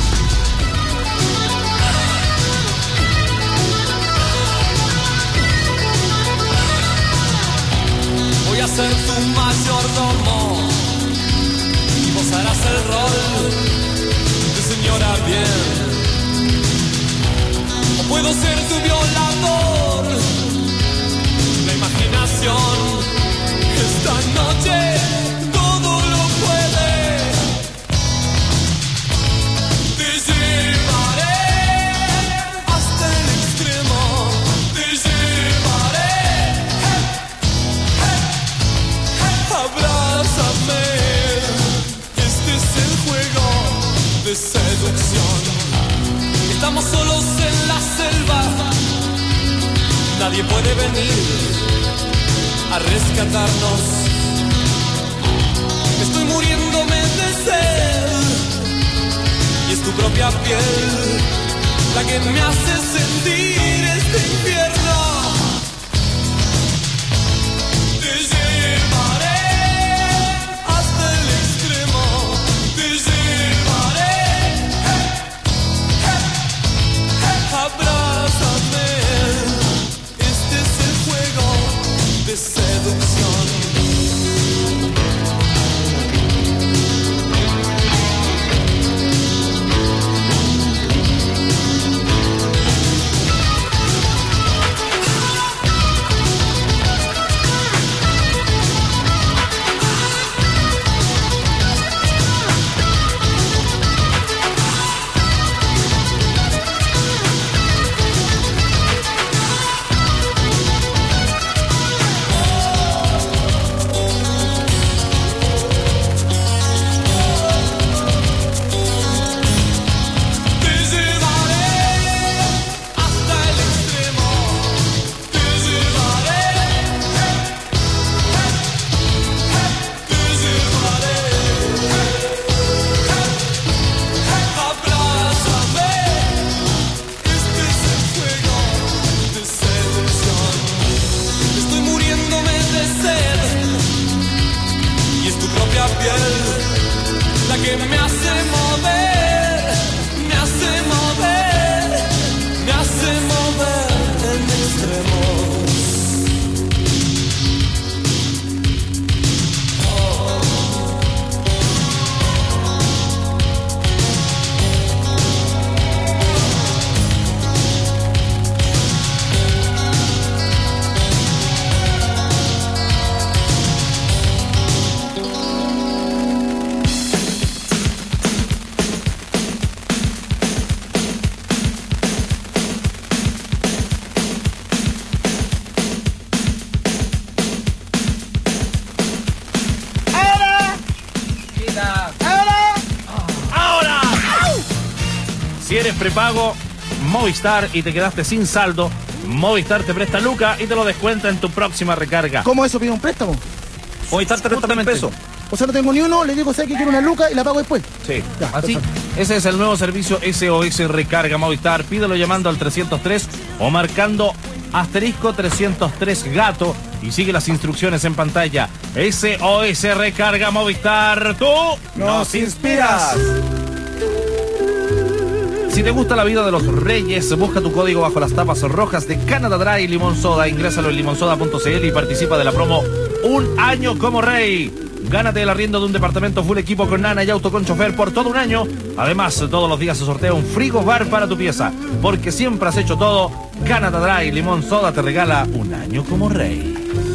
Voy a ser tu mayordomo y vos harás el rol de señora bien. O puedo ser tu violador. La imaginación esta noche todo lo puede. Te llevaré hasta el extremo. Te llevaré. Abrázame, este es el juego de seducción. Estamos solos en la selva, nadie puede venir a rescatarnos. Estoy muriéndome de sed y es tu propia piel la que me hace sentir este infierno. Te llevaré hasta el extremo, te llevaré. Abrázame. seducción. Si eres prepago Movistar y te quedaste sin saldo, Movistar te presta Luca y te lo descuenta en tu próxima recarga. ¿Cómo eso pide un préstamo? Movistar te presta 1.000 pesos. O sea, no tengo ni uno, le digo, sé que quiero una Luca y la pago después. Sí. Ya, Así. perfecto. Ese es el nuevo servicio SOS Recarga Movistar. Pídelo llamando al 303 o marcando asterisco 303 gato y sigue las instrucciones en pantalla. SOS Recarga Movistar. Tú nos inspiras. Si te gusta la vida de los reyes, busca tu código bajo las tapas rojas de Canada Dry Limón Soda. Ingrésalo en limonsoda.cl y participa de la promo Un Año como Rey. Gánate el arriendo de un departamento full equipo con nana y auto con chofer por todo un año. Además, todos los días se sortea un frigobar para tu pieza. Porque siempre has hecho todo, Canada Dry Limón Soda te regala Un Año como Rey.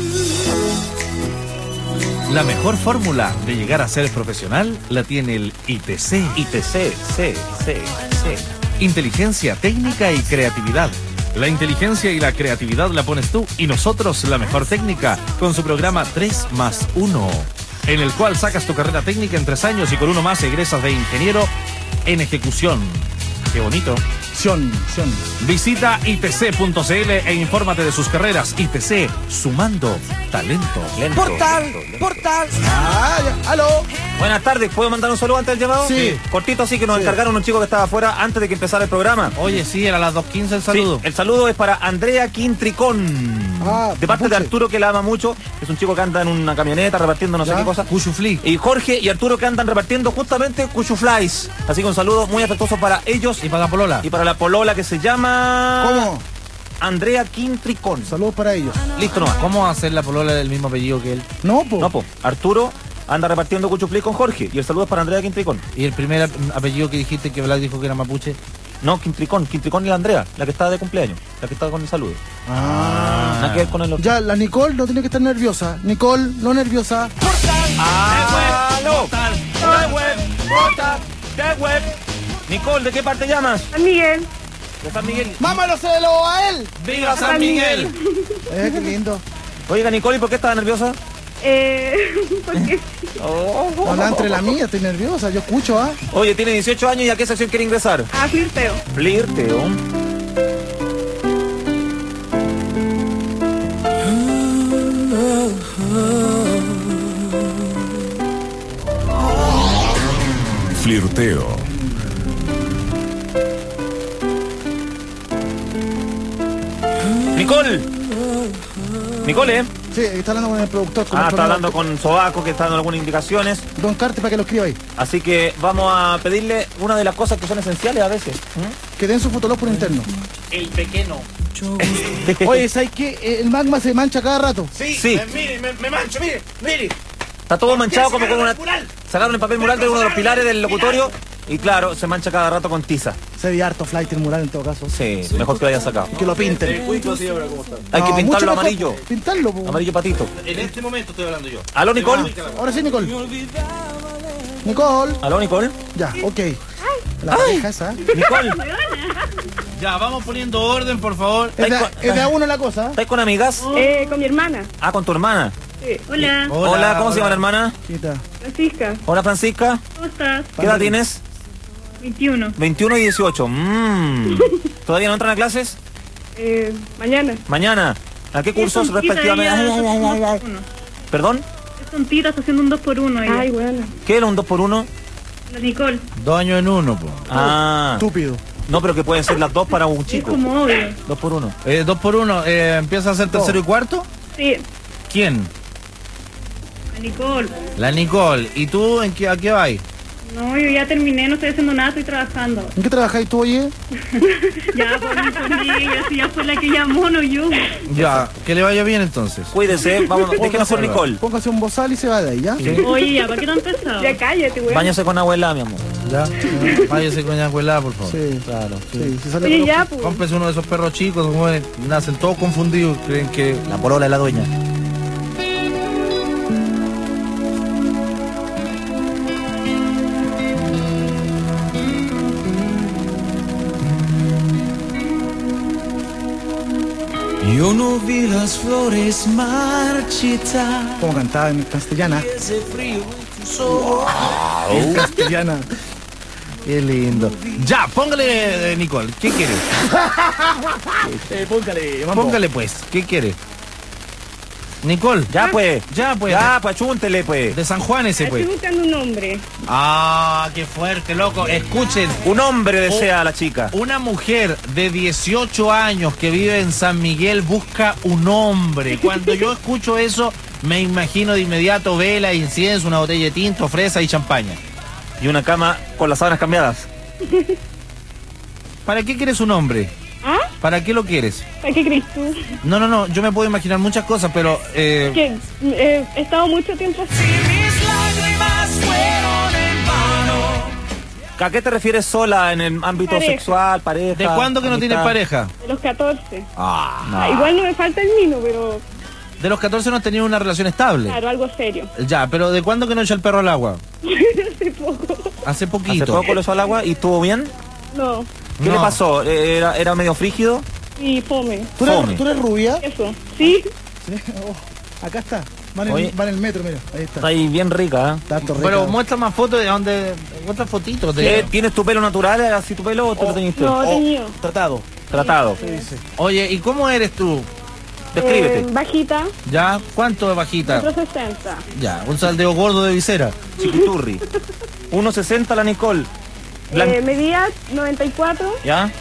La mejor fórmula de llegar a ser profesional la tiene el ITC. ITC, C. Inteligencia, técnica y creatividad. La inteligencia y la creatividad la pones tú y nosotros la mejor técnica con su programa 3+1, en el cual sacas tu carrera técnica en 3 años y con uno más egresas de ingeniero en ejecución. Qué bonito. Visita itc.cl e infórmate de sus carreras. ITC, sumando talento. Portal. Aló. Buenas tardes, ¿puedo mandar un saludo antes del llamado? Sí. Cortito, así que nos encargaron un chico que estaba afuera antes de que empezara el programa. Oye, sí, era a las 2:15 el saludo. Sí, el saludo es para Andrea Quintricón. De parte de Arturo, que la ama mucho. Es un chico que anda en una camioneta repartiendo no sé qué cosa. Cuchuflí. Y Jorge y Arturo, que andan repartiendo justamente Cuchuflies. Así que un saludo muy afectuoso para ellos. Y para la polola. Y para la polola, que se llama... ¿Cómo? Andrea Quintricón. Saludos para ellos. Listo nomás. ¿Cómo va a ser la polola del mismo apellido que él? No, po. No, po. Arturo anda repartiendo Cuchuflies con Jorge. Y el saludo es para Andrea Quintricón. ¿Y el primer apellido que dijiste que Vlad dijo que era mapuche? No, Quintricón y la Andrea, la que está de cumpleaños, la que está con el saludo. Nada que ver con el otro. Ya, la Nicole no tiene que estar nerviosa. Nicole, no nerviosa. Web. Nicole, ¿de qué parte llamas? San Miguel. De San Miguel. ¡Mámaloselo a él! ¡Viva San Miguel! Qué lindo. Oiga, Nicole, ¿y por qué estaba nerviosa? Porque... Habla entre la mía, estoy nerviosa, yo escucho, ¿ah? Oye, tiene 18 años y ¿a qué sección quiere ingresar? A flirteo. Flirteo. Flirteo. Nicole, Sí, está hablando con el productor. está hablando con Sobaco, que está dando algunas indicaciones. Don Carte, para que lo escriba ahí. Así que vamos a pedirle una de las cosas que son esenciales a veces. Que den su fotolog por interno. El pequeño. Oye, ¿sabes qué? El magma se mancha cada rato. Sí. Mire, me mancho, mire. Está todo manchado como con una... mural? Sacaron el papel mural de uno de los pilares del locutorio y claro, se mancha cada rato con tiza. Se ve harto flight el mural en todo caso. Sí, mejor que lo hayan sacado. Que lo pinten. Hay que pintarlo amarillo. Pintarlo, po. Amarillo patito. En este momento estoy hablando yo. ¿Aló, Nicole? Ahora sí, Nicole. Nicole. ¿Aló, Nicole? Ya, ok. La pareja esa. Nicole. Ya, vamos poniendo orden, por favor. Es de a uno la cosa. ¿Estás con amigas? Con mi hermana. Ah, con tu hermana. Sí. Hola. Hola, ¿cómo se llama la hermana? Francisca. Hola, Francisca. ¿Cómo estás? ¿Qué edad tienes? 21. 21 y 18. ¿Todavía no entran a clases? Mañana. Mañana. ¿A qué cursos Es tontita, respectivamente? ella hace ¿Perdón? Es tontita, está haciendo un 2x1 ella. Ay, bueno. ¿Qué era un 2x1? La Nicole. 2 años en uno, po. Ah. Estúpido. No, pero que pueden ser las dos para un chico. Es como obvio. 2x1. 2 por 1. ¿Empieza a ser tercero y cuarto? Sí. ¿Quién? La Nicole. La Nicole. ¿Y tú a qué vas? No, yo ya terminé, no estoy haciendo nada, estoy trabajando. ¿En qué trabajáis tú, oye? Ya, por mi familia, si ya fue la que llamó, no yo. Ya, que le vaya bien entonces. Cuídese, vamos, déjenos por Nicole. Póngase un bozal y se va de ahí, ¿ya? Sí. Oye, ya, ¿para qué no han empezado? Ya cállate, güey. Báñase con abuela, mi amor. Ya, váyase con abuela, por favor. Sí, claro. Sí, Oye, ya, pues. Cómprese uno de esos perros chicos, jóvenes, nacen todos confundidos, creen que la polola es la dueña. Yo no vi las flores marchitar. Como cantaba en castellana. Ese frío En castellana. Qué lindo. Ya, póngale, Nicole, ¿qué quiere? Póngale pues, ¿qué quiere? Nicole. Ya pues. Ya pues. Ya pues, chúntele pues. De San Juan ese pues. Estoy buscando un hombre. Ah, qué fuerte, loco. Escuchen. Un hombre desea a la chica. Una mujer de 18 años que vive en San Miguel busca un hombre. Cuando yo escucho eso, me imagino de inmediato vela, incienso, una botella de tinto, fresa y champaña. Y una cama con las sábanas cambiadas. ¿Para qué quieres un hombre? ¿Ah? ¿Para qué lo quieres? ¿Para qué crees tú? No, yo me puedo imaginar muchas cosas, pero... Que he estado mucho tiempo así. mis lágrimas fueron en vano. ¿A qué te refieres sola en el ámbito Pareja. sexual, pareja? ¿De cuándo que no amistad? tienes pareja? De los 14. Ah, Igual no me falta el vino, pero De los 14 no has tenido una relación estable. claro, algo serio. Ya, pero ¿de cuándo que no echa el perro al agua? Hace poco. Hace poquito. ¿Hace poco lo echó al agua y estuvo bien? No. ¿Qué le pasó? ¿Era medio frígido? Y fome. ¿Tú eres rubia? Eso. Sí. Sí. Oh, acá está. Va en el metro, mira. Ahí está. Está ahí bien rica, ¿eh? Tanto rica. Pero muestra más fotos de donde... Muestra fotitos de... ¿Tienes tu pelo natural, así tu pelo o tú lo teniste? No, teñido. Tratado. Tratado. Sí. Oye, ¿y cómo eres tú? Descríbete. Bajita. ¿Ya? ¿Cuánto de bajita? 1,60. Ya, un saldeo gordo de visera. Chiquiturri. 1,60 la Nicole. Medía 94. ¿Ya?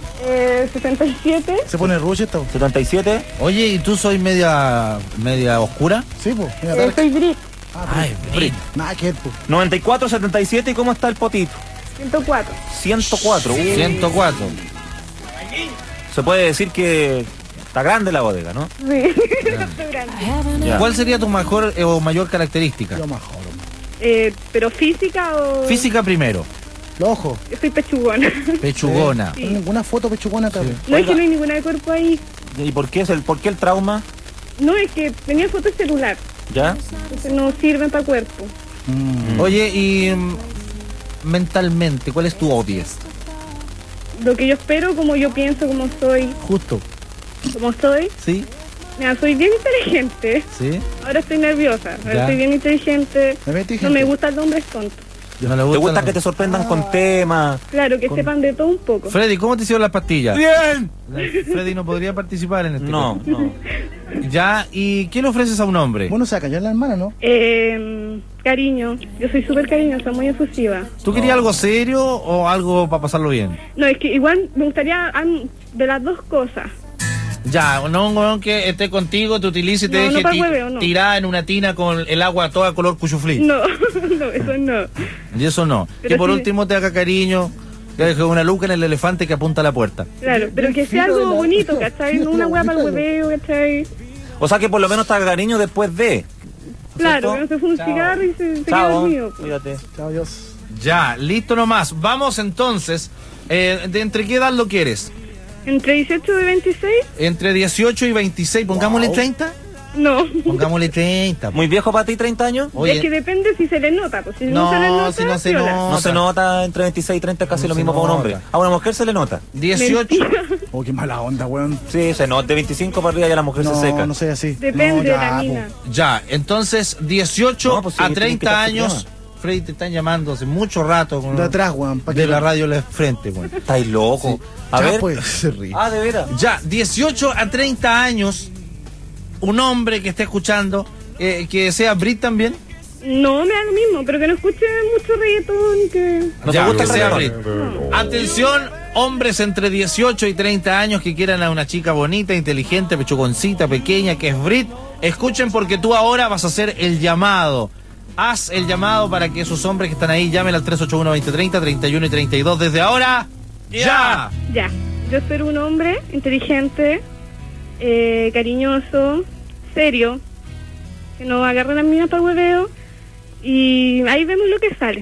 67. ¿Se pone ruche esto? 77. Oye, ¿y tú soy media oscura? Sí, pues. Soy Brit. Ay, Brit. Nada que pues. 94, 77. ¿Y cómo está el potito? 104. 104. 104. Se puede decir que está grande la bodega, ¿no? Sí. Estoy grande. Ya. ¿Cuál sería tu mejor o mayor característica? Lo mejor. ¿Pero física o...? Física primero. Los ojos. Yo soy pechugona. Pechugona. Sí. Ninguna foto pechugona acá. No, es que no hay ninguna de cuerpo ahí. ¿Y por qué el trauma? No, es que tenía foto celular. ¿Ya? Entonces no sirven para cuerpo. Oye, y mentalmente, ¿cuál es tu obvies? Lo que yo espero, como yo pienso, como soy. Justo. Como soy. ¿Sí? Mira, soy bien inteligente. ¿Sí? Ahora estoy nerviosa. Ahora Ya. estoy bien inteligente. No me gustan los hombres tontos. No le ¿Te gusta que te sorprendan con temas? Claro, que sepan de todo un poco. Freddy, ¿cómo te hicieron las pastillas? ¡Bien! Freddy no podría participar en este No, caso. no. Ya, ¿y qué le ofreces a un hombre? Bueno, se cayó la hermana, ¿no? Cariño. Yo soy súper cariñosa, muy efusiva. ¿Tú querías algo serio o algo para pasarlo bien? No, es que igual me gustaría de las dos cosas. Ya, no un weón que esté contigo, te utilice y te No, no deje pa' hueveo, no. tirada en una tina con el agua toda color cuchuflí. No, no, eso no. Y eso no. Pero Que por sí- último te haga cariño, Ya dejé una luca en el elefante que apunta a la puerta. Claro, pero que sea algo bonito, ¿cachai? No una hueá para el hueveo, ¿cachai? O sea que por lo menos te haga cariño después de. Claro, que no se fue un cigarro y se queda dormido. Cuídate. Chao, Dios. Ya, listo nomás. Vamos entonces. ¿Entre qué edad lo quieres? ¿Entre 18 y 26? Entre 18 y 26. ¿Pongámosle 30? No. Pongámosle 30. ¿Muy viejo para ti, 30 años? Oye, es que depende si se le nota. Pues si no se le nota, si no se piola. nota. No se nota entre 26 y 30, es casi lo mismo para un hombre. A una mujer se le nota. 18. Oh, qué mala onda, weón. Sí, se nota. De 25 para arriba ya la mujer se seca. No sé así. Depende de la mina. Ya, entonces 18 pues sí, a 30 tiene que años. Freddy, te están llamando hace mucho rato. De atrás, weón. De la radio de frente, weón. Estáis loco. Sí. A Ya, ver. pues, se ríe. Ah, de veras. Ya, 18 a 30 años. Un hombre que esté escuchando, que sea Brit también. No, me da lo mismo, pero que no escuche mucho reggaetón, que... No ya, que sea Brit. Atención, hombres entre 18 y 30 años que quieran a una chica bonita, inteligente, pechugoncita, pequeña, que es Brit. Escuchen porque tú ahora vas a hacer el llamado. Haz el llamado para que esos hombres que están ahí llamen al 381-2030, 31 y 32. Desde ahora, ¡ya! Ya. Yo espero un hombre inteligente, cariñoso, serio, que no agarre las minas para hueveo, y ahí vemos lo que sale.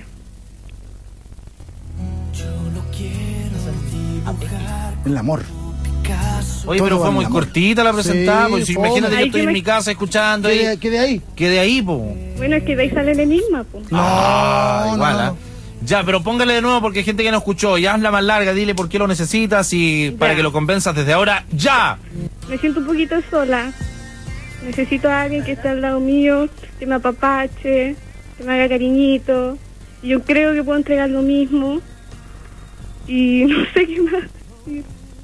El amor. Oye, pero fue muy cortita la presentada, porque si imagínate, yo estoy en mi casa escuchando ahí. ¿Qué de ahí? ¿Qué de ahí, po? Bueno, es que de ahí sale la misma, po. No, igual, ¿eh? Ya, pero póngale de nuevo porque hay gente que no escuchó. Ya hazla más larga, dile por qué lo necesitas y para que lo convenzas desde ahora, ¡ya! Me siento un poquito sola. Necesito a alguien que esté al lado mío, que me apapache, que me haga cariñito. Y yo creo que puedo entregar lo mismo. Y no sé qué más decir.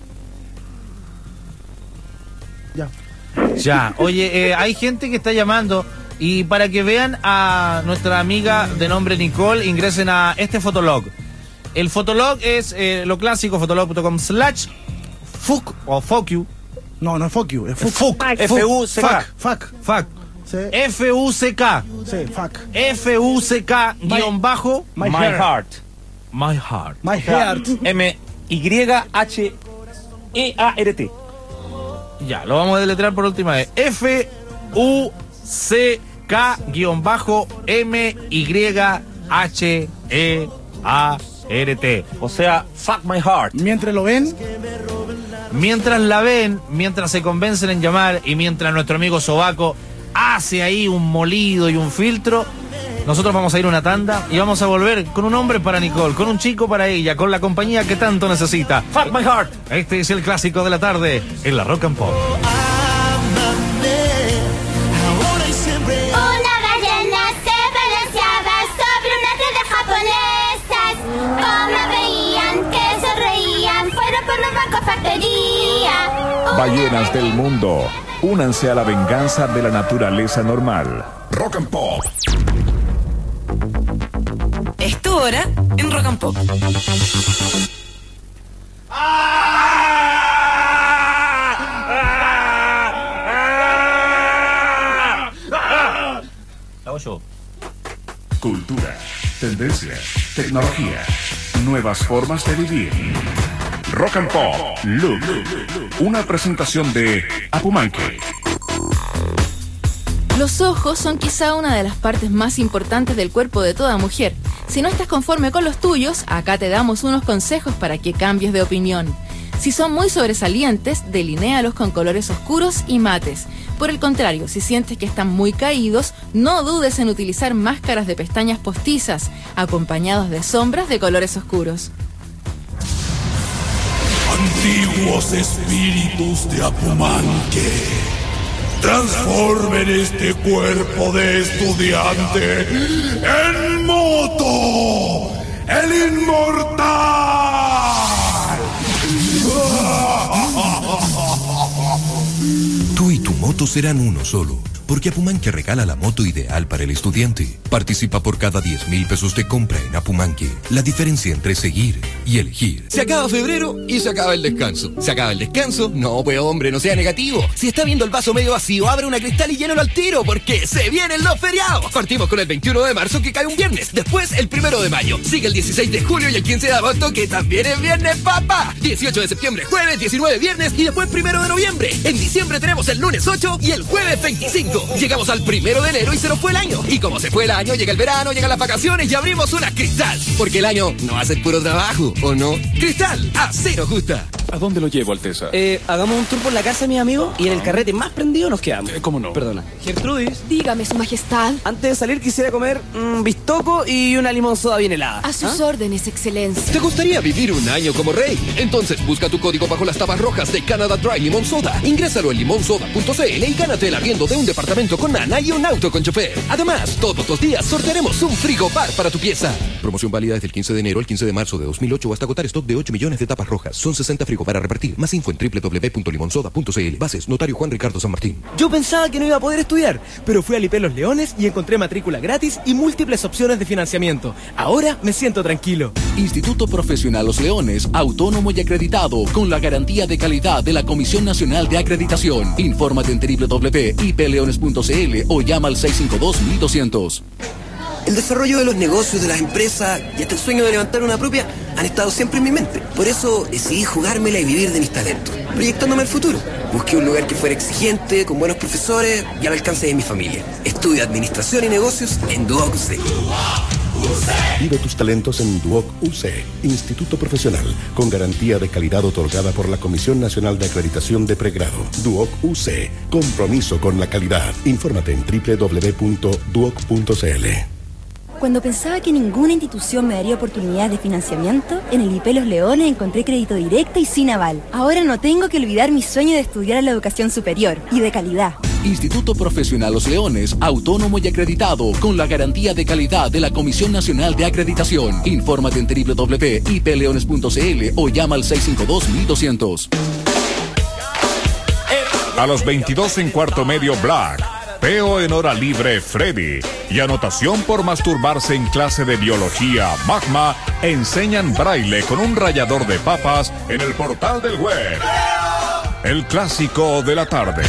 Ya, oye, hay gente que está llamando y para que vean a nuestra amiga de nombre Nicole, ingresen a este Fotolog. El Fotolog es lo clásico, fotolog.com/fuck o fuck you. No, no es fuck you, es fuck. Fuck. F-U-C-K. Fuck. Sí. F-U-C-K. Sí, fuck. F-U-C-K _. My heart. My heart. My heart. M-Y-H-E-A-R-T. Ya, lo vamos a deletrear por última vez. F-U-C-K_M-Y-H-E-A-R-T. O sea, fuck my heart. Mientras lo ven, mientras la ven, mientras se convencen en llamar y mientras nuestro amigo Sobaco hace ahí un molido y un filtro, nosotros vamos a ir a una tanda y vamos a volver con un hombre para Nicole, con un chico para ella, con la compañía que tanto necesita. Fuck my heart. Este es el clásico de la tarde en la Rock and Pop. Una ballena se balanceaba sobre una red de japonesas. Como veían que sonreían, fueron por los bancos factoría. Ballenas del mundo, únanse a la venganza de la naturaleza normal. Rock and Pop. Es tu hora en Rock and Pop. Hago yo. Cultura, tendencias, tecnología, nuevas formas de vivir. Rock and Pop, Look. Una presentación de Apumanque. Los ojos son quizá una de las partes más importantes del cuerpo de toda mujer. Si no estás conforme con los tuyos, acá te damos unos consejos para que cambies de opinión. Si son muy sobresalientes, delinéalos con colores oscuros y mates. Por el contrario, si sientes que están muy caídos, no dudes en utilizar máscaras de pestañas postizas, acompañados de sombras de colores oscuros. Antiguos espíritus de Apumanque, transformen este cuerpo de estudiante en Moto, el inmortal. Tú y tu moto serán uno solo, porque Apumanque regala la moto ideal para el estudiante. Participa por cada 10.000 pesos de compra en Apumanque. La diferencia entre seguir y elegir. Se acaba febrero y se acaba el descanso. ¿Se acaba el descanso? No, pues hombre, no sea negativo. Si está viendo el vaso medio vacío, abre una Cristal y llénalo al tiro, porque se vienen los feriados. Partimos con el 21 de marzo, que cae un viernes. Después el 1 de mayo. Sigue el 16 de julio y el 15 de agosto, que también es viernes, papá. 18 de septiembre, jueves, 19 viernes y después 1 de noviembre. En diciembre tenemos el lunes 8 y el jueves 25. Llegamos al 1 de enero y se nos fue el año. Y como se fue el año, llega el verano, llegan las vacaciones y abrimos una Cristal. Porque el año no hace puro trabajo, ¿o no? Cristal, así nos gusta. ¿A dónde lo llevo, Alteza? Hagamos un tour por la casa de mi amigo y en el carrete más prendido nos quedamos. ¿Cómo no? Perdona. Gertrudis. Dígame, su majestad. Antes de salir quisiera comer bistoco y una limón soda bien helada. A sus órdenes, excelencia. ¿Te gustaría vivir un año como rey? Entonces busca tu código bajo las tapas rojas de Canada Dry Limón Soda. Ingrésalo en limonsoda.cl y gánate el arriendo de un departamento con nana y un auto con chofer. Además, todos los días sortearemos un frigobar para tu pieza. Promoción válida desde el 15 de enero al 15 de marzo de 2008 hasta agotar stock de 8 millones de tapas rojas. Son 60 frigobar a repartir. Más info en www.limonsoda.cl. Bases, Notario Juan Ricardo San Martín. Yo pensaba que no iba a poder estudiar, pero fui al IP Los Leones y encontré matrícula gratis y múltiples opciones de financiamiento. Ahora me siento tranquilo. Instituto Profesional Los Leones, autónomo y acreditado, con la garantía de calidad de la Comisión Nacional de Acreditación. Infórmate en www.ipleones.cl o llama al 652-1200. El desarrollo de los negocios, de las empresas y hasta el sueño de levantar una propia han estado siempre en mi mente. Por eso decidí jugármela y vivir de mis talentos, proyectándome el futuro. Busqué un lugar que fuera exigente, con buenos profesores y al alcance de mi familia. Estudio Administración y Negocios en Duoc UC. Vive tus talentos en Duoc UC, Instituto Profesional, con garantía de calidad otorgada por la Comisión Nacional de Acreditación de Pregrado. Duoc UC, compromiso con la calidad. Infórmate en www.duoc.cl. Cuando pensaba que ninguna institución me daría oportunidad de financiamiento, en el IP Los Leones encontré crédito directo y sin aval. Ahora no tengo que olvidar mi sueño de estudiar en la educación superior y de calidad. Instituto Profesional Los Leones, autónomo y acreditado, con la garantía de calidad de la Comisión Nacional de Acreditación. Infórmate en www.ipleones.cl o llama al 652-1200. A los 22 en cuarto medio Black. Peo en hora libre Freddy. Y anotación por masturbarse en clase de biología Magma. Enseñan braille con un rallador de papas en el portal del web. El clásico de la tarde.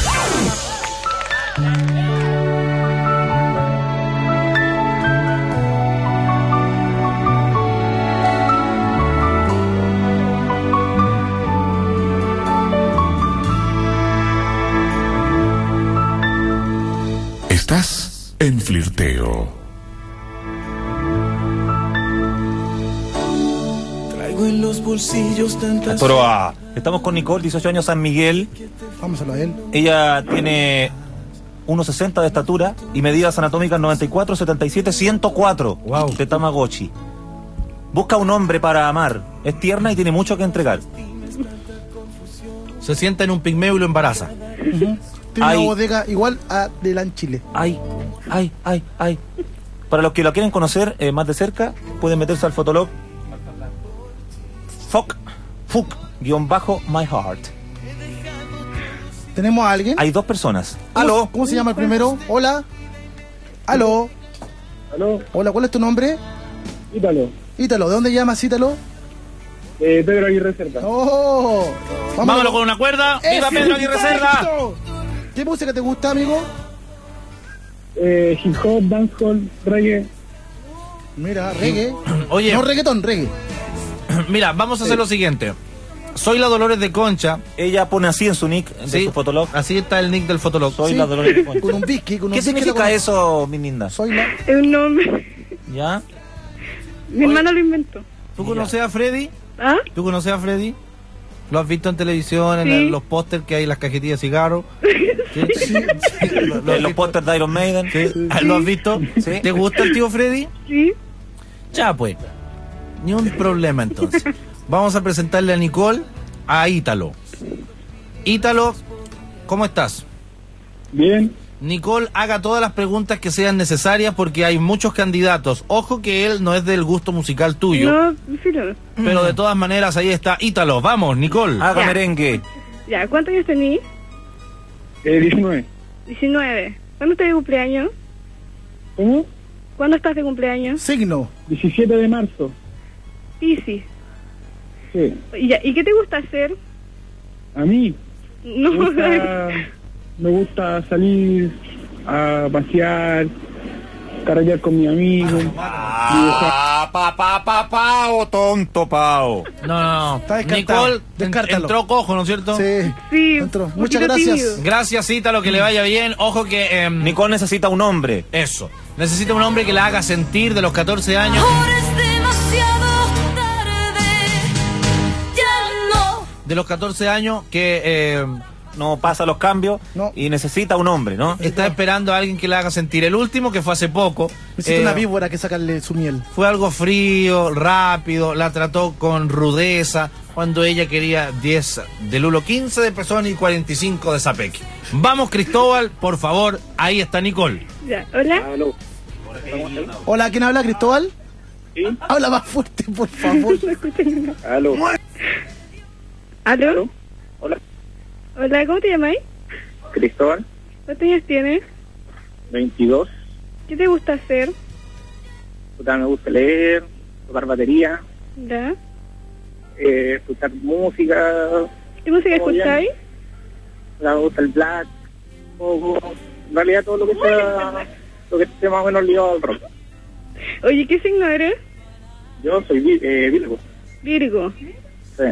Estás en Flirteo. Traigo en los bolsillos tantas... Estamos con Nicole, 18 años, San Miguel. Vámoselo a él. Ella tiene 1,60 de estatura y medidas anatómicas 94, 77, 104. Wow. De Tamagotchi. Busca un hombre para amar. Es tierna y tiene mucho que entregar. Se sienta en un pigmeo y lo embaraza. Tiene una bodega igual a de LAN Chile. Ay. Para los que la quieren conocer más de cerca, pueden meterse al fotolog _my heart. ¿Tenemos a alguien? Hay dos personas. ¿Aló? ¿Cómo se llama el primero? Hola. ¿Aló? Hola, ¿cuál es tu nombre? Ítalo, ¿de dónde llamas, Ítalo? Pedro Aguirre Cerda. ¡Oh! Vámonos con una cuerda. ¡Viva Pedro Aguirre Cerda! ¿Qué música te gusta, amigo? Hip hop, dancehall, reggae. Mira, reggae. Oye. No reggaetón, reggae. Mira, vamos a hacer lo siguiente. Soy la Dolores de Concha. Ella pone así en su nick, de su fotolog. Así está el nick del fotolog. Soy la Dolores de Concha. Con un whisky, ¿Qué significa eso, mi linda? Soy la... Es un nombre. ¿Ya? Mi hermano lo inventó. ¿Tú conoces a Freddy? ¿Ah? ¿Tú conoces a Freddy? ¿Lo has visto en televisión, en los pósters que hay en las cajetillas de cigarros? ¿Sí? Los pósters de Iron Maiden. ¿Sí? ¿Lo has visto? ¿Sí? ¿Te gusta el tío Freddy? Sí. Ya, pues. Ni un problema, entonces. Vamos a presentarle a Nicole a Ítalo. Ítalo, ¿cómo estás? Bien. Nicole, haga todas las preguntas que sean necesarias porque hay muchos candidatos. Ojo que él no es del gusto musical tuyo. No, sí, no. Pero de todas maneras, ahí está Ítalo. Vamos, Nicole. Haga Ya. merengue. Ya, ¿cuántos años tenís? 19. 19. ¿Cuándo estás de cumpleaños? ¿Cómo? ¿Cuándo estás de cumpleaños? Signo. 17 de marzo. Piscis. Sí. ¿Y qué te gusta hacer? A mí No. me gusta salir a pasear, carretear con mis amigos. Pao, tonto Pao. No. Está descartado. Nicole entró cojo, ¿no es cierto? Sí. Entró. Muchas gracias. Gracias, Ítalo, que le vaya bien. Ojo que... Nicole necesita un hombre. Eso. Necesita un hombre que la haga sentir de los 14 años. De los 14 años que... no pasa los cambios y necesita un hombre, ¿no? Está esperando a alguien que la haga sentir. El último, que fue hace poco. Necesita una víbora que sacarle su miel. Fue algo frío, rápido, la trató con rudeza, cuando ella quería 10 de Lulo, 15 de Pezón y 45 de Zapeque. Vamos, Cristóbal, por favor, ahí está Nicole. Ya. Hola. Hola, ¿quién habla, Cristóbal? Sí. Habla más fuerte, por favor. No escucho nada. Aló. ¿Aló? Hola. Hola, ¿cómo te llamáis? Cristóbal, ¿Cuántos años tienes? 22. ¿Qué te gusta hacer? Me gusta leer, tocar batería, ¿Ya? escuchar música. ¿Qué música escucháis? Me gusta el black, poco, en realidad todo lo que sea, lo que esté más o menos ligado al rock. Oye, ¿qué signo eres? Yo soy Virgo. Virgo. Sí.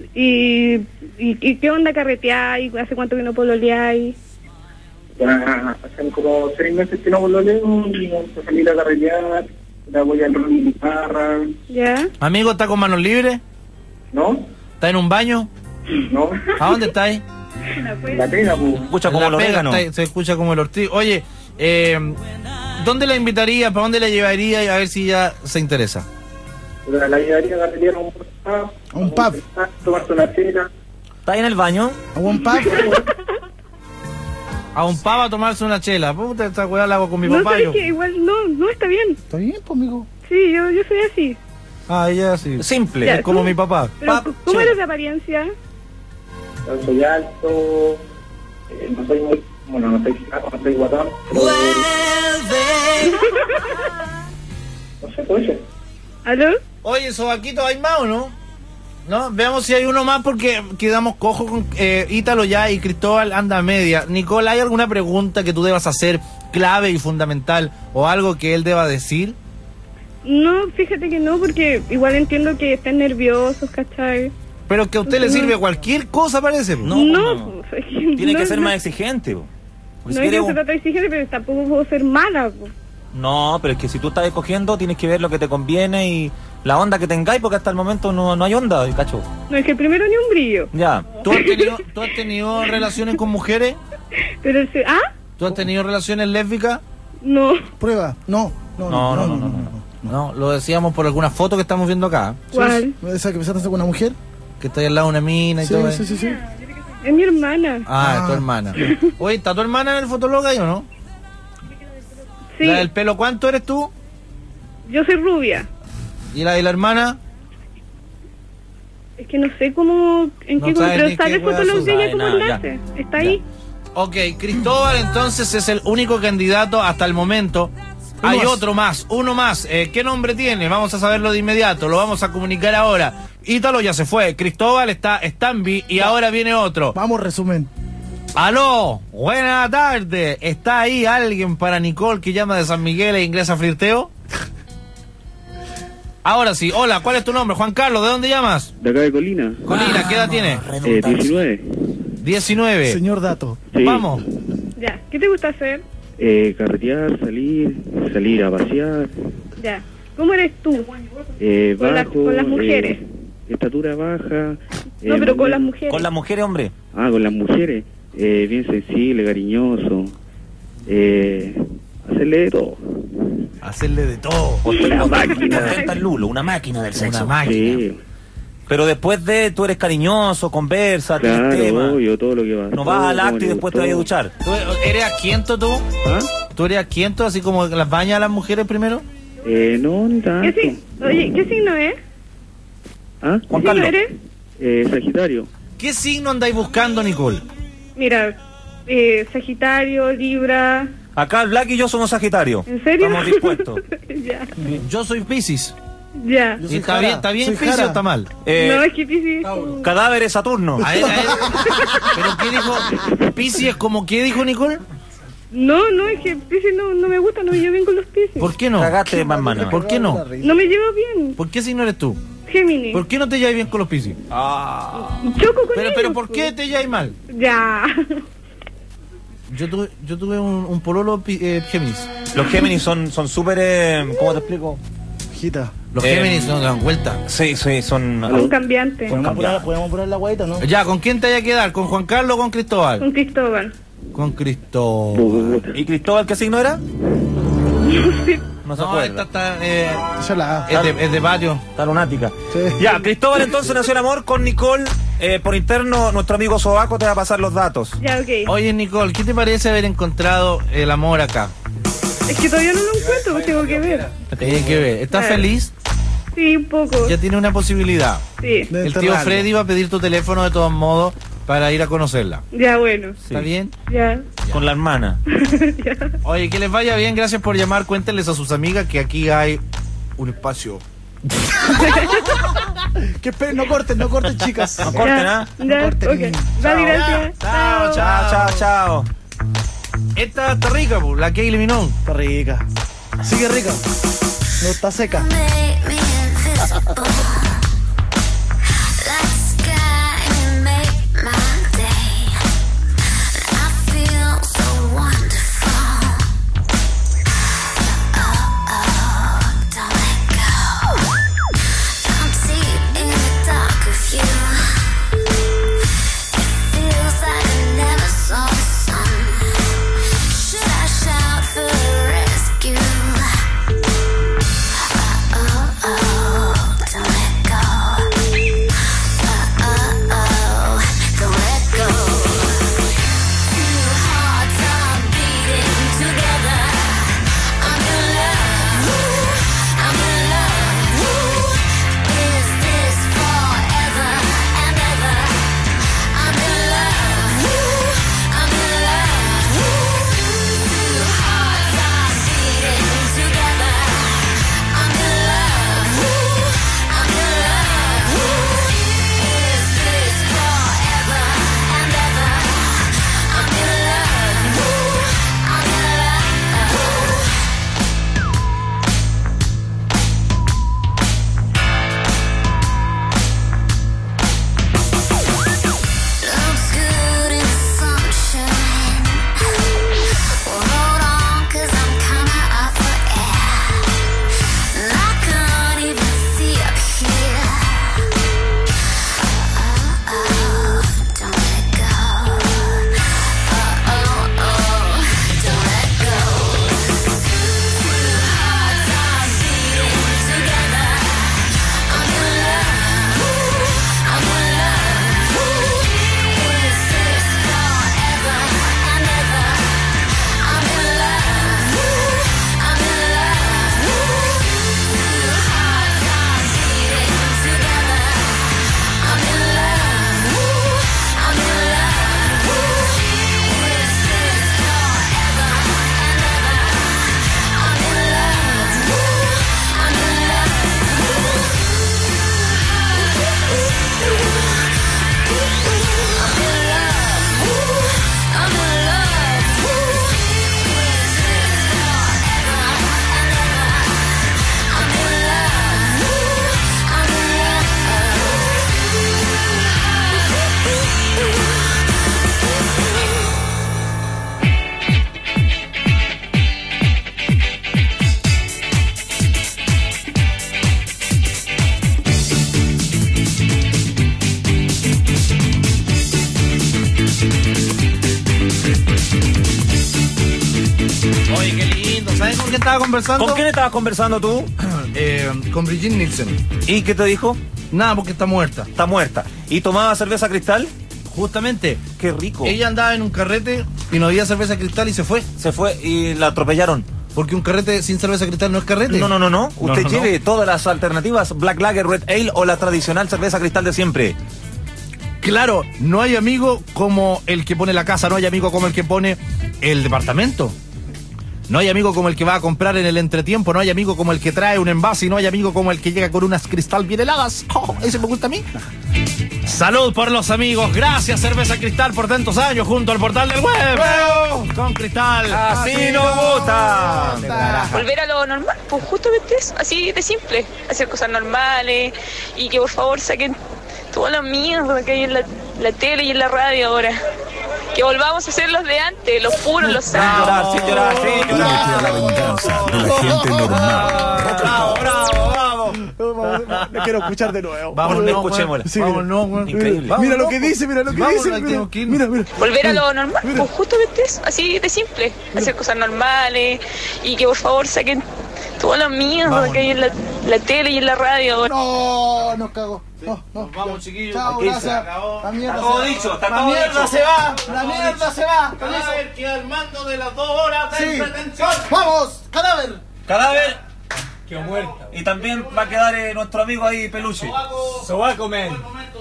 ¿Y qué onda carreteáis? ¿Hace cuánto que no pololeáis? Hacen como 6 meses que no pololeo y vamos a salir a carretear, la voy a enrolar mi guitarra. ¿Ya? Amigo, ¿está con manos libres? ¿No? ¿Está en un baño? No. ¿A dónde estáis? La pega, pues. Escucha como La el pega, orégano. se escucha como el ortigo. Oye, ¿dónde la invitaría? ¿Para dónde la llevaría? Y a ver si ya se interesa. La llevaría a carretear a un pub. Tomarse una cena. ¿Está ahí en el baño? ¿A un pub? A un pub a tomarse una chela. Puta, esta weá la hago con mi No, papá. sabes yo. que igual no está bien. ¿Está bien, pues, amigo? Sí, yo soy así. Ah, ella sí. Simple. Ya, Es como ¿tú? mi papá. Pero, ¿cómo eres de apariencia? Yo soy alto, no soy muy, bueno, no soy flaco, no soy guatón. No sé, puede ser. ¿Aló? Oye, Sobaquito, ¿hay más o no? No, veamos si hay uno más porque quedamos cojos con Ítalo ya y Cristóbal anda a media. Nicole, ¿hay alguna pregunta que tú debas hacer clave y fundamental o algo que él deba decir? No, fíjate que no, porque igual entiendo que estén nerviosos, ¿cachai? Pero que a usted le sirve cualquier cosa, parece. No, pues, es que Tiene no, que ser no. más exigente. Po. Porque No si es que quieres se trata de exigente, pero tampoco puedo ser mala. Po. No, pero es que si tú estás escogiendo, tienes que ver lo que te conviene y la onda que tengáis, porque hasta el momento no hay onda, cacho. No, es que el primero ni un brillo. Ya. ¿Tú has tenido relaciones con mujeres? Pero ¿Tú has tenido relaciones lésbicas? No. Prueba. No. No, lo decíamos por alguna foto que estamos viendo acá. ¿Cuál? ¿Esa que empezaste con una mujer? Que está ahí al lado de una mina y Sí, todo sí, eso. sí. Es mi hermana. Ah, es tu hermana. Oye, ¿está tu hermana en el fotolog ahí o no? Sí. ¿La del pelo cuánto eres tú? Yo soy rubia. ¿Y la de la hermana? Es que no sé cómo, en No qué, sabes pero ni sale qué weá Fotolog de ella sos. como Ah, ya. enlace. Está ahí. Ok, Cristóbal entonces es el único candidato hasta el momento. Hay otro más, uno más. ¿Qué nombre tiene? Vamos a saberlo de inmediato, lo vamos a comunicar ahora. Ítalo ya se fue, Cristóbal está Stanby y ahora viene otro. Vamos, resumen. Aló, buena tarde. ¿Está ahí alguien para Nicole que llama de San Miguel e ingresa a Flirteo? Ahora sí, hola, ¿cuál es tu nombre? Juan Carlos, ¿de dónde llamas? De acá de Colina. Colina, ¿qué edad tiene? 19. 19. Señor Dato. Sí. Vamos. Ya. ¿Qué te gusta hacer? Carretear, salir a pasear. Ya. ¿Cómo eres tú? Bajo. Con las mujeres. Estatura baja. No, pero con las mujeres. Con las mujeres, hombre. Con las mujeres. Bien sensible, cariñoso. Hacerle de todo. Hacerle de todo. Una máquina. Ostenta el Lulo, una máquina del sexo. Una máquina. Sí. Pero después de, tú eres cariñoso, conversa, tienes Claro, tema. obvio, todo lo que va. No vas al acto y después te vas a duchar. ¿Tú eres asquiento tú? ¿Tú eres asquiento así como las bañas a las mujeres primero? No, ni tanto. Oye, ¿qué signo es? Juan ¿Qué signo eres? Sagitario. ¿Qué signo andáis buscando, Nicole? Mira, Sagitario, Libra. Acá el Black y yo somos Sagitario. ¿En serio? Estamos dispuestos. Ya. Yo soy Piscis. Ya. ¿Y está bien Piscis o está mal? No, es que Piscis... Cadáveres Saturno. A ver. ¿Pero qué dijo? ¿Piscis es como qué dijo Nicole? No, es que Piscis no me gusta, no me llevo bien con los Piscis. ¿Por qué no? Cagaste más mano. ¿Por qué no? No me llevo bien. ¿Por qué si no eres tú? Géminis. ¿Por qué no te llevas bien con los Piscis? Choco con ellos. Pero ¿por qué te llevas mal? Ya. Yo tuve un pololo Géminis. Los Géminis son súper... ¿cómo te explico? Los Géminis no dan vuelta. Sí, son... Un cambiante. ¿Podemos apurar la guaita, no? Ya, ¿con quién te vaya a quedar? ¿Con Juan Carlos o con Cristóbal? Con Cristóbal. Con Cristóbal. ¿Y Cristóbal qué signo era? No se acuerda. Es de patio. Está lunática. Ya, Cristóbal entonces nació el amor con Nicole. Por interno, nuestro amigo Sobaco te va a pasar los datos. Ya, ok. Oye, Nicole, ¿qué te parece haber encontrado el amor acá? Es que todavía no lo encuentro, pues tengo que ver. Tienes que ver. ¿Estás feliz? Sí, un poco. Ya tiene una posibilidad. Sí. El tío Freddy va a pedir tu teléfono de todos modos para ir a conocerla. Ya, bueno. ¿Está bien? Ya. Con la hermana. Oye, que les vaya bien, gracias por llamar. Cuéntenles a sus amigas que aquí hay un espacio. No corten, chicas. No corten, ¿ah? Ya, ok. Vale, gracias. Chao. Esta está rica, la que eliminó. Está rica. Sigue rica. No está seca. Oye, qué lindo. ¿Sabes con quién estaba conversando? ¿Con quién estabas conversando tú? Con Brigitte Nielsen. ¿Y qué te dijo? Nada, porque está muerta. Está muerta. ¿Y tomaba cerveza Cristal? Justamente. Qué rico. Ella andaba en un carrete y no había cerveza Cristal y se fue. Se fue y la atropellaron. Porque un carrete sin cerveza Cristal no es carrete. No. Usted lleve todas las alternativas, Black Lager, Red Ale o la tradicional cerveza Cristal de siempre. Claro, no hay amigo como el que pone la casa, no hay amigo como el que pone el departamento. No hay amigo como el que va a comprar en el entretiempo, no hay amigo como el que trae un envase y no hay amigo como el que llega con unas Cristal bien heladas. Oh, ese me gusta a mí. Salud por los amigos. Gracias, Cerveza Cristal, por tantos años junto al portal del web. Con Cristal. Así nos gusta. Volver a lo normal, pues justamente eso, así de simple. Hacer cosas normales y que por favor saquen toda la mierda que hay en la tele y en la radio ahora. Que volvamos a ser los de antes, los puros, los sanos. Sin llorar. La venganza de la gente normal. Bravo. No quiero escuchar de nuevo. Vamos, escuchémosla. Sí, Increíble. Mira lo que dice, mira. Mira. Volver a lo normal, pues justamente eso, así de simple. Hacer cosas normales y que por favor saquen toda la mierda que hay en la tele y en la radio ahora. No, nos cago. No. Vamos, chiquillos. Chao, gracias. La mierda Está todo dicho, está todo dicho. se va. La mierda se va. Cadáver que al mando de las 2 horas de entretención. Vamos, cadáver. Quedó muerta. Y también va a quedar nuestro amigo ahí, Peluche. Sobaco, men.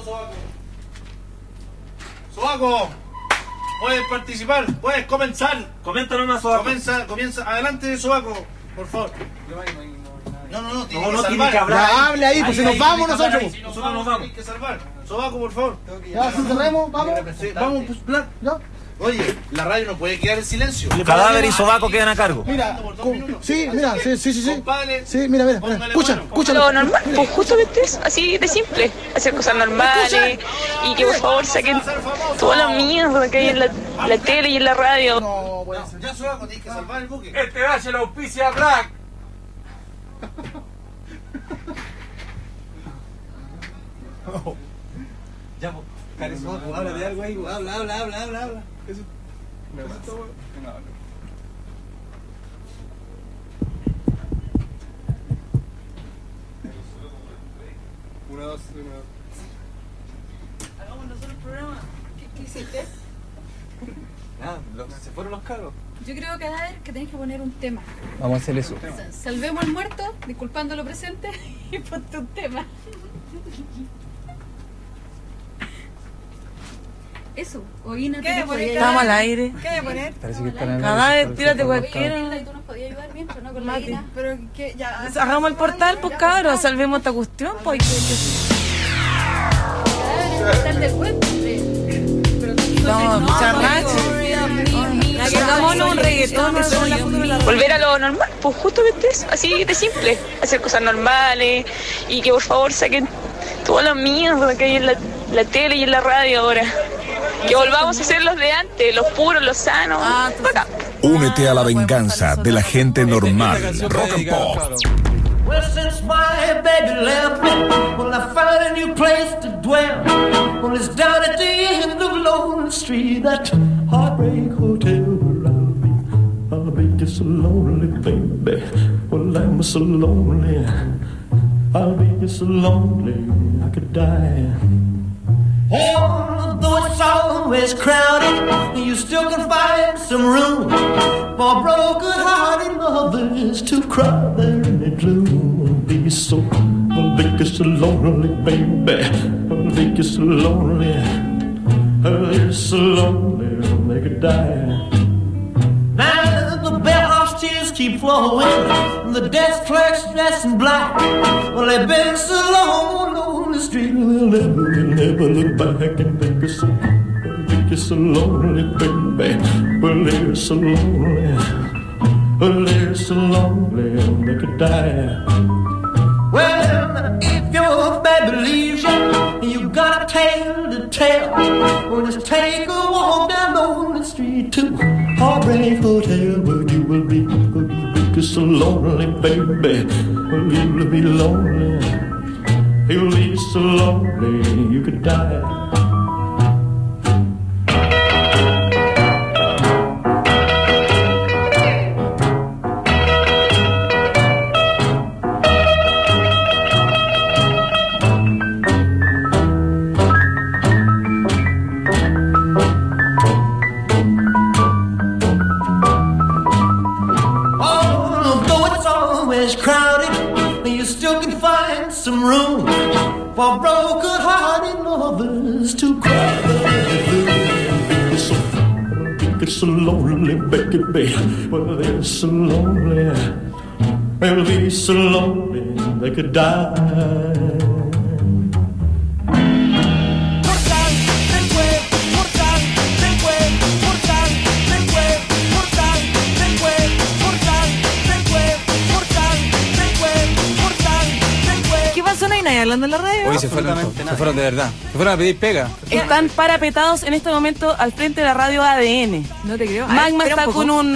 Sobaco. Puedes participar, puedes comenzar. Comenta nomás, Sobaco. Comienza. Adelante, Sobaco, por favor. No, tiene que hablar. Ya hable ahí, pues si nos vamos nosotros. Nosotros nos vamos. Hay que salvar. Sobaco, por favor. Ya, si cerremos, vamos. Vamos, pues, plan. Ya. Oye, la radio no puede quedar en silencio. Cadáver y Sobaco quedan a cargo. Mira, sí. Compadre. Sí, mira. Escucha. Lo normal, pues justamente eso, así de simple. Hacer cosas normales y que por favor saquen toda la mierda que hay en la tele y en la radio. No, puede ser. Ya, Sobaco, tienes que salvar el buque. Este H la auspicia Black. Ya, pues, Karen Sobaco, habla de algo ahí. Habla. Eso. Hagamos nosotros el programa. ¿Qué hiciste? Nada, se fueron los cargos. Yo creo, Cadáver, que tenés que poner un tema. Vamos a hacer eso. Salvemos al muerto, disculpando lo presente, y ponte un tema. Eso, Oína. ¿Qué poner? Estamos al aire. ¿Qué voy a poner? Parece que están en Cadáver, tírate cualquiera. Y tú nos podías ayudar mientras, ¿no? Con la Oína. Pero que ya. Hagamos el portal, pues cabros, salvemos esta cuestión, pues. Cadáver, el portal del web. Vamos a escuchar Nacho. Hagámonos un reggaetón. Volver a lo normal, pues justamente eso, así de simple. Hacer cosas normales y que por favor saquen toda la mierda que hay en la tele y en la radio ahora. Que volvamos a ser los de antes, los puros, los sanos. Únete a la venganza de la gente normal. Rock and Pop. Well, since my baby left me, well, I found a new place to dwell. Well, it's down at the end of Lonely Street, that heartbreak hotel where I'll be just so lonely, baby. Well, I'm so lonely, I'll be just so lonely, I could die. Although it's always crowded, you still can find some room for broken-hearted lovers to cry there in the gloom. Be so, be so lonely, baby. Be so lonely, you're so lonely, they could die. Now the bellhop's tears keep flowing, the desk clerk's dressed in black. Well, they've been so long on the street, they'll never look back and think you're so lonely, baby. Well, they're so lonely, well, they're so lonely, they could die. Well, if your baby leaves you got a tale to tell. Well, just take a walk down Lonely Street to Heartbreak Hotel, where you will be just so lonely, baby. Well, you'll be lonely, you'll be so lonely, you could die. Some room for broken-hearted lovers to cry. Be so lonely, baby. Well, they're so lonely. They'll be so lonely they could die. Hablando en la radio. Hoy se fueron de verdad. Se fueron a pedir pega. Están parapetados en este momento al frente de la radio ADN. No te creo. Magma está con un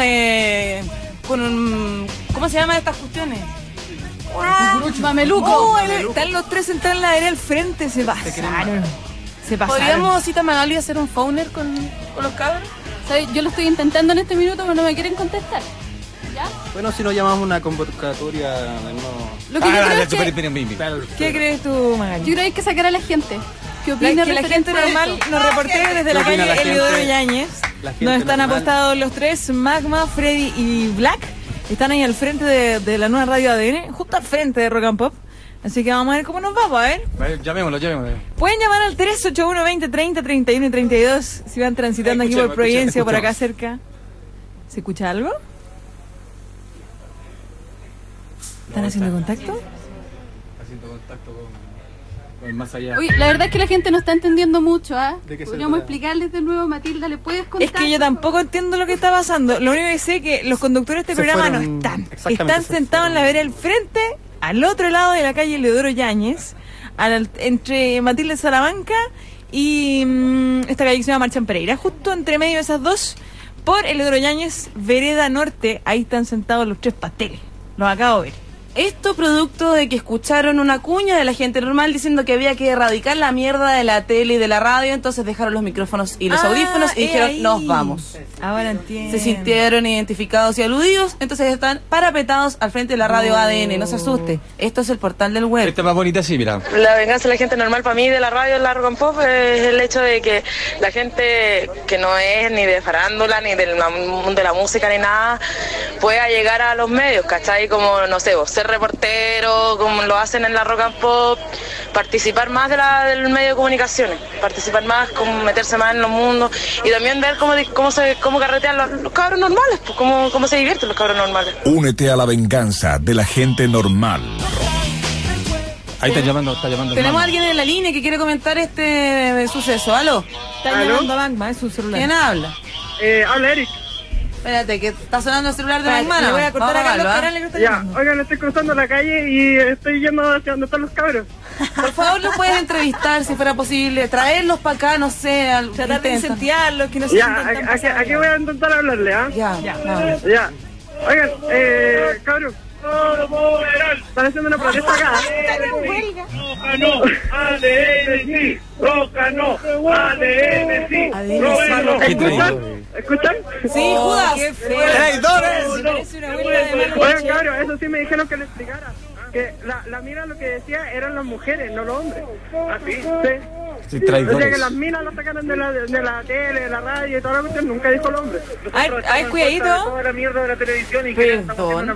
¿cómo se llaman estas cuestiones? Mameluco. Están los tres sentados en la vereda al frente. Se pasaron. ¿Podríamos, Cita Magali, hacer un phone con los cabros? ¿Sabes? Yo lo estoy intentando en este minuto, pero no me quieren contestar. ¿Ya? Bueno, si nos llamamos una convocatoria, Lo que yo creo es que... ¿Qué crees tú, Magali? Yo creo que hay que sacar a la gente. Que opine que la gente normal nos reporte desde la calle Eliodoro Yáñez. Nos están apostados los tres, Magma, Freddy y Black. Están ahí al frente de la nueva radio ADN, justo al frente de Rock and Pop. Así que vamos a ver cómo nos va, a ver. Llamémoslo. Pueden llamar al 381 20 30 31 y 32 si van transitando aquí por Providencia o por acá cerca. ¿Se escucha algo? ¿Están haciendo contacto? Haciendo contacto con el más allá. Uy, la verdad es que la gente no está entendiendo mucho, ¿ah? Podríamos explicarles de nuevo, Matilda, ¿le puedes contar? Es que yo tampoco entiendo lo que está pasando. Lo único que sé es que los conductores de este programa no están. Están sentados en la vereda del frente, al otro lado de la calle Eliodoro Yáñez, entre Matilda Salamanca y esta calle que se llama Marchán Pereira. Justo entre medio de esas dos, por Eliodoro Yáñez, vereda norte, ahí están sentados los tres pasteles. Los acabo de ver. Esto producto de que escucharon una cuña de la gente normal diciendo que había que erradicar la mierda de la tele y de la radio, entonces dejaron los micrófonos y los audífonos y dijeron, ahí nos vamos. Ahora entiendo. Se sintieron identificados y aludidos, entonces están parapetados al frente de la radio ADN, no se asuste. Esto es el portal del web. Esta es más bonita así, mira. La venganza de la gente normal para mí de la radio en la Rock and Pop es el hecho de que la gente que no es ni de farándula, ni del mundo de la música, ni nada, pueda llegar a los medios, ¿cachai? Como, no sé, vos, ser reportero, como lo hacen en la Rock and Pop, participar más del medio de comunicaciones, participar más, como meterse más en los mundos y también ver cómo carretean los cabros normales, pues, cómo se divierten los cabros normales. Únete a la venganza de la gente normal. Ahí está llamando. Tenemos a alguien en la línea que quiere comentar este suceso. ¿Aló? Está llamando a Magma, es su celular. ¿Quién habla? Habla Eric. Espérate, que está sonando el celular de Magma. Le voy a cortar acá los canales que está llamando. Oigan, estoy cruzando la calle y estoy yendo hacia donde están los cabros. Por favor, los puedes entrevistar si fuera posible, traerlos para acá, no sé, tratar de incendiarlos, que no se sientan tan pasados. Aquí voy a intentar hablarle, ¿ah? Ya. Oigan, cabros. Están haciendo una protesta acá. Roca no, ADN sí. Roca no, ADN sí. ¿Escuchan? Sí, Judas. ¡Qué feo! ¡Traidores! Oigan, cabros, eso sí me dijeron que le explicara. Que la mina lo que decía eran las mujeres, no los hombres. ¿Ah, sí? Sí. Traidores. O sea que las minas las sacaron de la tele, de la radio y toda la cuestión, nunca dijo el hombre. Ay, cuidadito. Toda la mierda de la televisión y perdón.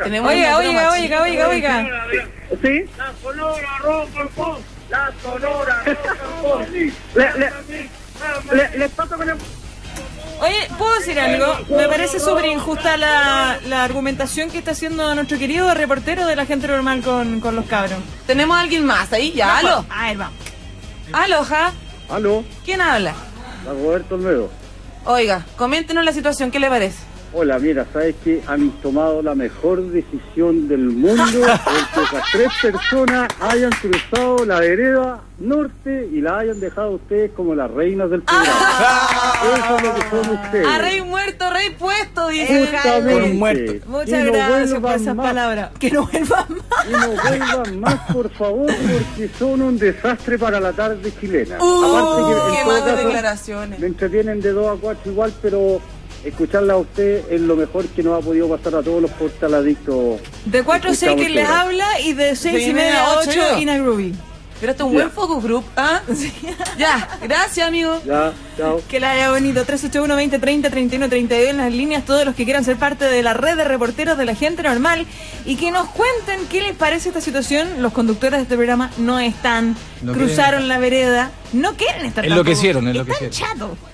Oiga. ¿Sí? La Sonora Rock and Pop. La Sonora Rock and Pop. Les paso con el... Oye, ¿puedo decir algo? Me parece súper injusta la argumentación que está haciendo nuestro querido reportero de la gente normal con los cabros. ¿Tenemos a alguien más ahí? Ya, aló. A ver, vamos. Aló, ja. Aló. ¿Quién habla? Roberto Olmedo. Oiga, coméntenos la situación, ¿qué le parece? Hola, mira, sabes que han tomado la mejor decisión del mundo porque las tres personas hayan cruzado la vereda norte y la hayan dejado ustedes como las reinas del programa. Eso es lo que son ustedes. A rey muerto, rey puesto, dice Justamente. Muchas gracias por esas palabras. Que no vuelvan más. Y no vuelvan más, por favor, porque son un desastre para la tarde chilena. Aparte que qué en todo malas caso, declaraciones. me entretienen de 2 a 4 igual, pero escucharla a usted es lo mejor que nos ha podido pasar a todos los portaladictos. De 4 a 6 que les habla y de 6 y media a 8 Ina Groovy. Pero esto es un buen focus group, ¿ah? Sí. Ya, gracias, amigo. Ya, chao. Que la haya bonito. 381 20 30 31 32 en las líneas, todos los que quieran ser parte de la red de reporteros de la gente normal y que nos cuenten qué les parece esta situación. Los conductores de este programa no están, cruzaron la vereda, no quieren estar enloquecieron. Están chatos.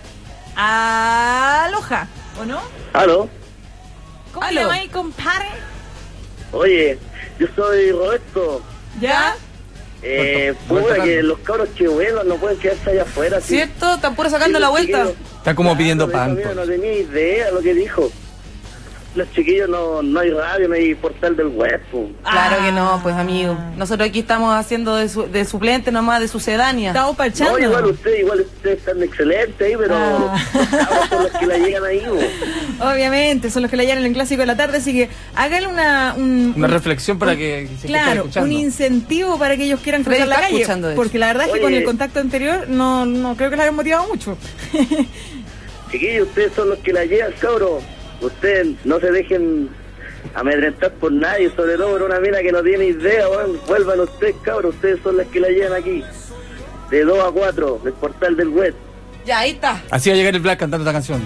Aloha, ¿o no? ¿Aló? ¿Cómo le llamáis, compadre? Oye, yo soy Roberto. ¿Ya? Puta, que los cabros que vuelan no pueden quedarse allá afuera. ¿sí? ¿Cierto? Están puro sacando la vuelta. Está como pidiendo pan. No tenía idea lo que dijo. Los chiquillos no hay radio, no hay portal del web. Claro que no, pues amigo. Nosotros aquí estamos haciendo de suplente nomás, de sucedánea. Estamos parchando. No, igual ustedes están excelentes ahí, pero los cabros son los que la llegan ahí. Obviamente, son los que la llegan en el clásico de la tarde, así que háganle una reflexión para que se claro, un incentivo para que ellos quieran cruzar la calle. Porque la verdad es que con el contacto anterior no creo que les haya motivado mucho. Chiquillos, ustedes son los que la llegan, cabros. Ustedes no se dejen amedrentar por nadie, sobre todo por una mina que no tiene idea, weón. Vuelvan ustedes, cabros, ustedes son las que la llevan aquí. De 2 a 4, del portal del web. Ya, ahí está. Así va a llegar el Black cantando esta canción.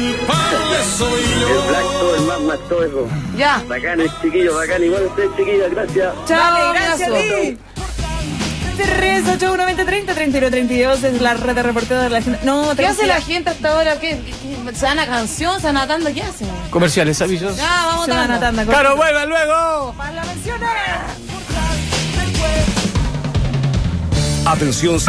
El Black, todo el más, todo eso. Ya. Bacán, el chiquillo, bacán. Igual ustedes, chiquillas, gracias. Chao, gracias a ti. 381-2030-3132 es la red de reportero de la gente. No, ¿qué hace la gente hasta ahora? ¿Qué? ¿Se van a canción? ¿Se van a tanda? ¿Qué hacen? Comerciales, avisos. Ya, vamos Se van a tanda. ¡Claro, vuelva luego! ¡Para la mención! Atención.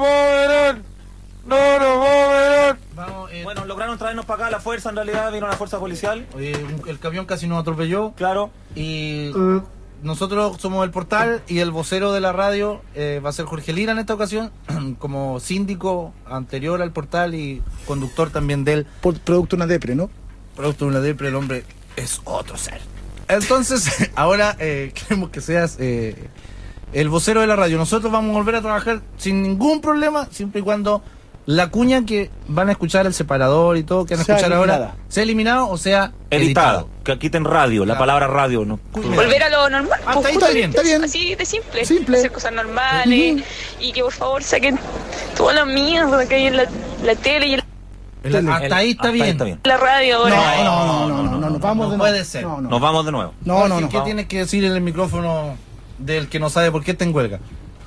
Bueno, lograron traernos para acá la fuerza, en realidad vino la fuerza policial. El camión casi nos atropelló. Claro. Y nosotros somos el portal y el vocero de la radio va a ser Jorge Lira en esta ocasión, como síndico anterior al portal y conductor también del... Producto de una depre, ¿no? Producto de una depre, el hombre es otro ser. Entonces, ahora queremos que seas el vocero de la radio. Nosotros vamos a volver a trabajar sin ningún problema, siempre y cuando la cuña que van a escuchar, el separador y todo, que van a escuchar ahora, sea eliminado o sea editado. Que quiten radio, la palabra radio, ¿no? Volver a lo normal. Hasta ahí está bien. Está bien. Así de simple. Hacer cosas normales. Y que por favor saquen todas las mierdas que hay en la tele y en hasta ahí está bien. la radio ahora. No, vamos de nuevo. Puede ser. Nos vamos de nuevo. No. ¿Qué tienes que decir en el micrófono del que no sabe por qué está en huelga?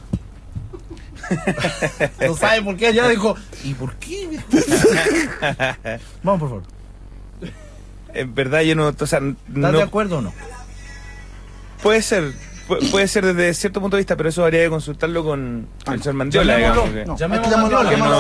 No sabe por qué, ya dijo, ¿y por qué? Vamos, por favor. En verdad yo no, o sea, ¿Estás de acuerdo o no? Puede ser desde cierto punto de vista, pero eso habría que consultarlo con el señor Mandiola, digamos. Llamémoslo.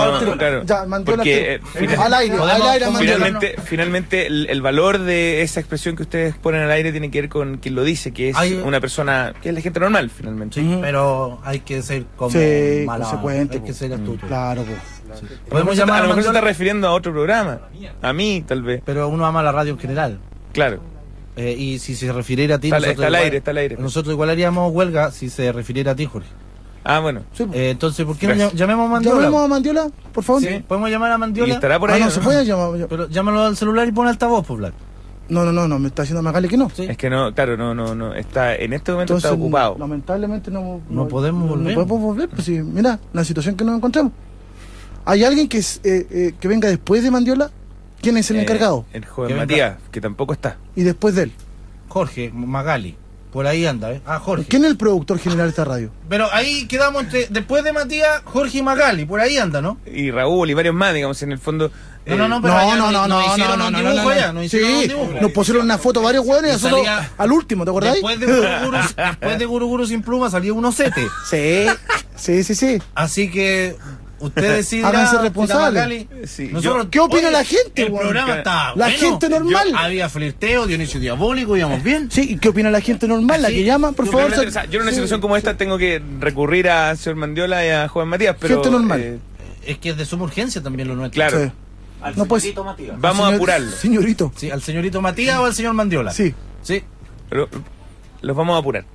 Porque al aire, finalmente el valor de esa expresión que ustedes ponen al aire tiene que ver con quien lo dice, que es una persona, que es la gente normal, finalmente. Sí, pero hay que ser como consecuente, hay que ser astuto. Claro, pues. Sí. Podemos llamar a lo mejor se está refiriendo a otro programa, a mí tal vez. Pero uno ama la radio en general. Claro. Y si se refiriera a ti, está al aire. Nosotros igual haríamos huelga si se refiriera a ti, Jorge. Ah, bueno. Sí. Entonces, ¿por qué no llamemos a Mandiola? ¿Llamemos a Mandiola, por favor? Sí. ¿Podemos llamar a Mandiola? ¿Y estará por ahí? No se puede llamar. Pero llámalo al celular y pon altavoz, pues, Black. No, me está haciendo Magali que no. ¿Sí? Es que no, claro, no, está, en este momento Entonces, está ocupado. Lamentablemente no podemos volver. No podemos volver, pues sí, mira, la situación que nos encontramos. ¿Hay alguien que venga después de Mandiola? ¿Quién es el encargado? El joven Matías, que tampoco está. ¿Y después de él? Jorge Magali. Por ahí anda, ¿eh? Ah, Jorge. ¿Quién es el productor general de esta radio? Pero ahí quedamos después de Matías, Jorge y Magali. Por ahí anda, ¿no? Y Raúl y varios más, digamos, en el fondo. Pero no, hicieron un dibujo allá. Nos pusieron una foto varios hueones y nosotros al último, ¿te acordás? Después de Guruguru sin pluma salió unos sete. Sí. Así que usted decide. Háganse responsables. ¿Qué opina la gente? El programa está la gente normal. Había flirteo, Dionisio Diabólico, íbamos bien. Sí, ¿y qué opina la gente normal? La que llama, por favor. Yo en una situación como esta tengo que recurrir a señor Mandiola y a Joven Matías, pero. Gente normal. Es que es de suma urgencia también lo nuestro. Claro. Sí. Al señorito Matías. Vamos a apurarlo. Señorito. Sí, al señorito Matías o al señor Mandiola. Sí. Pero los vamos a apurar.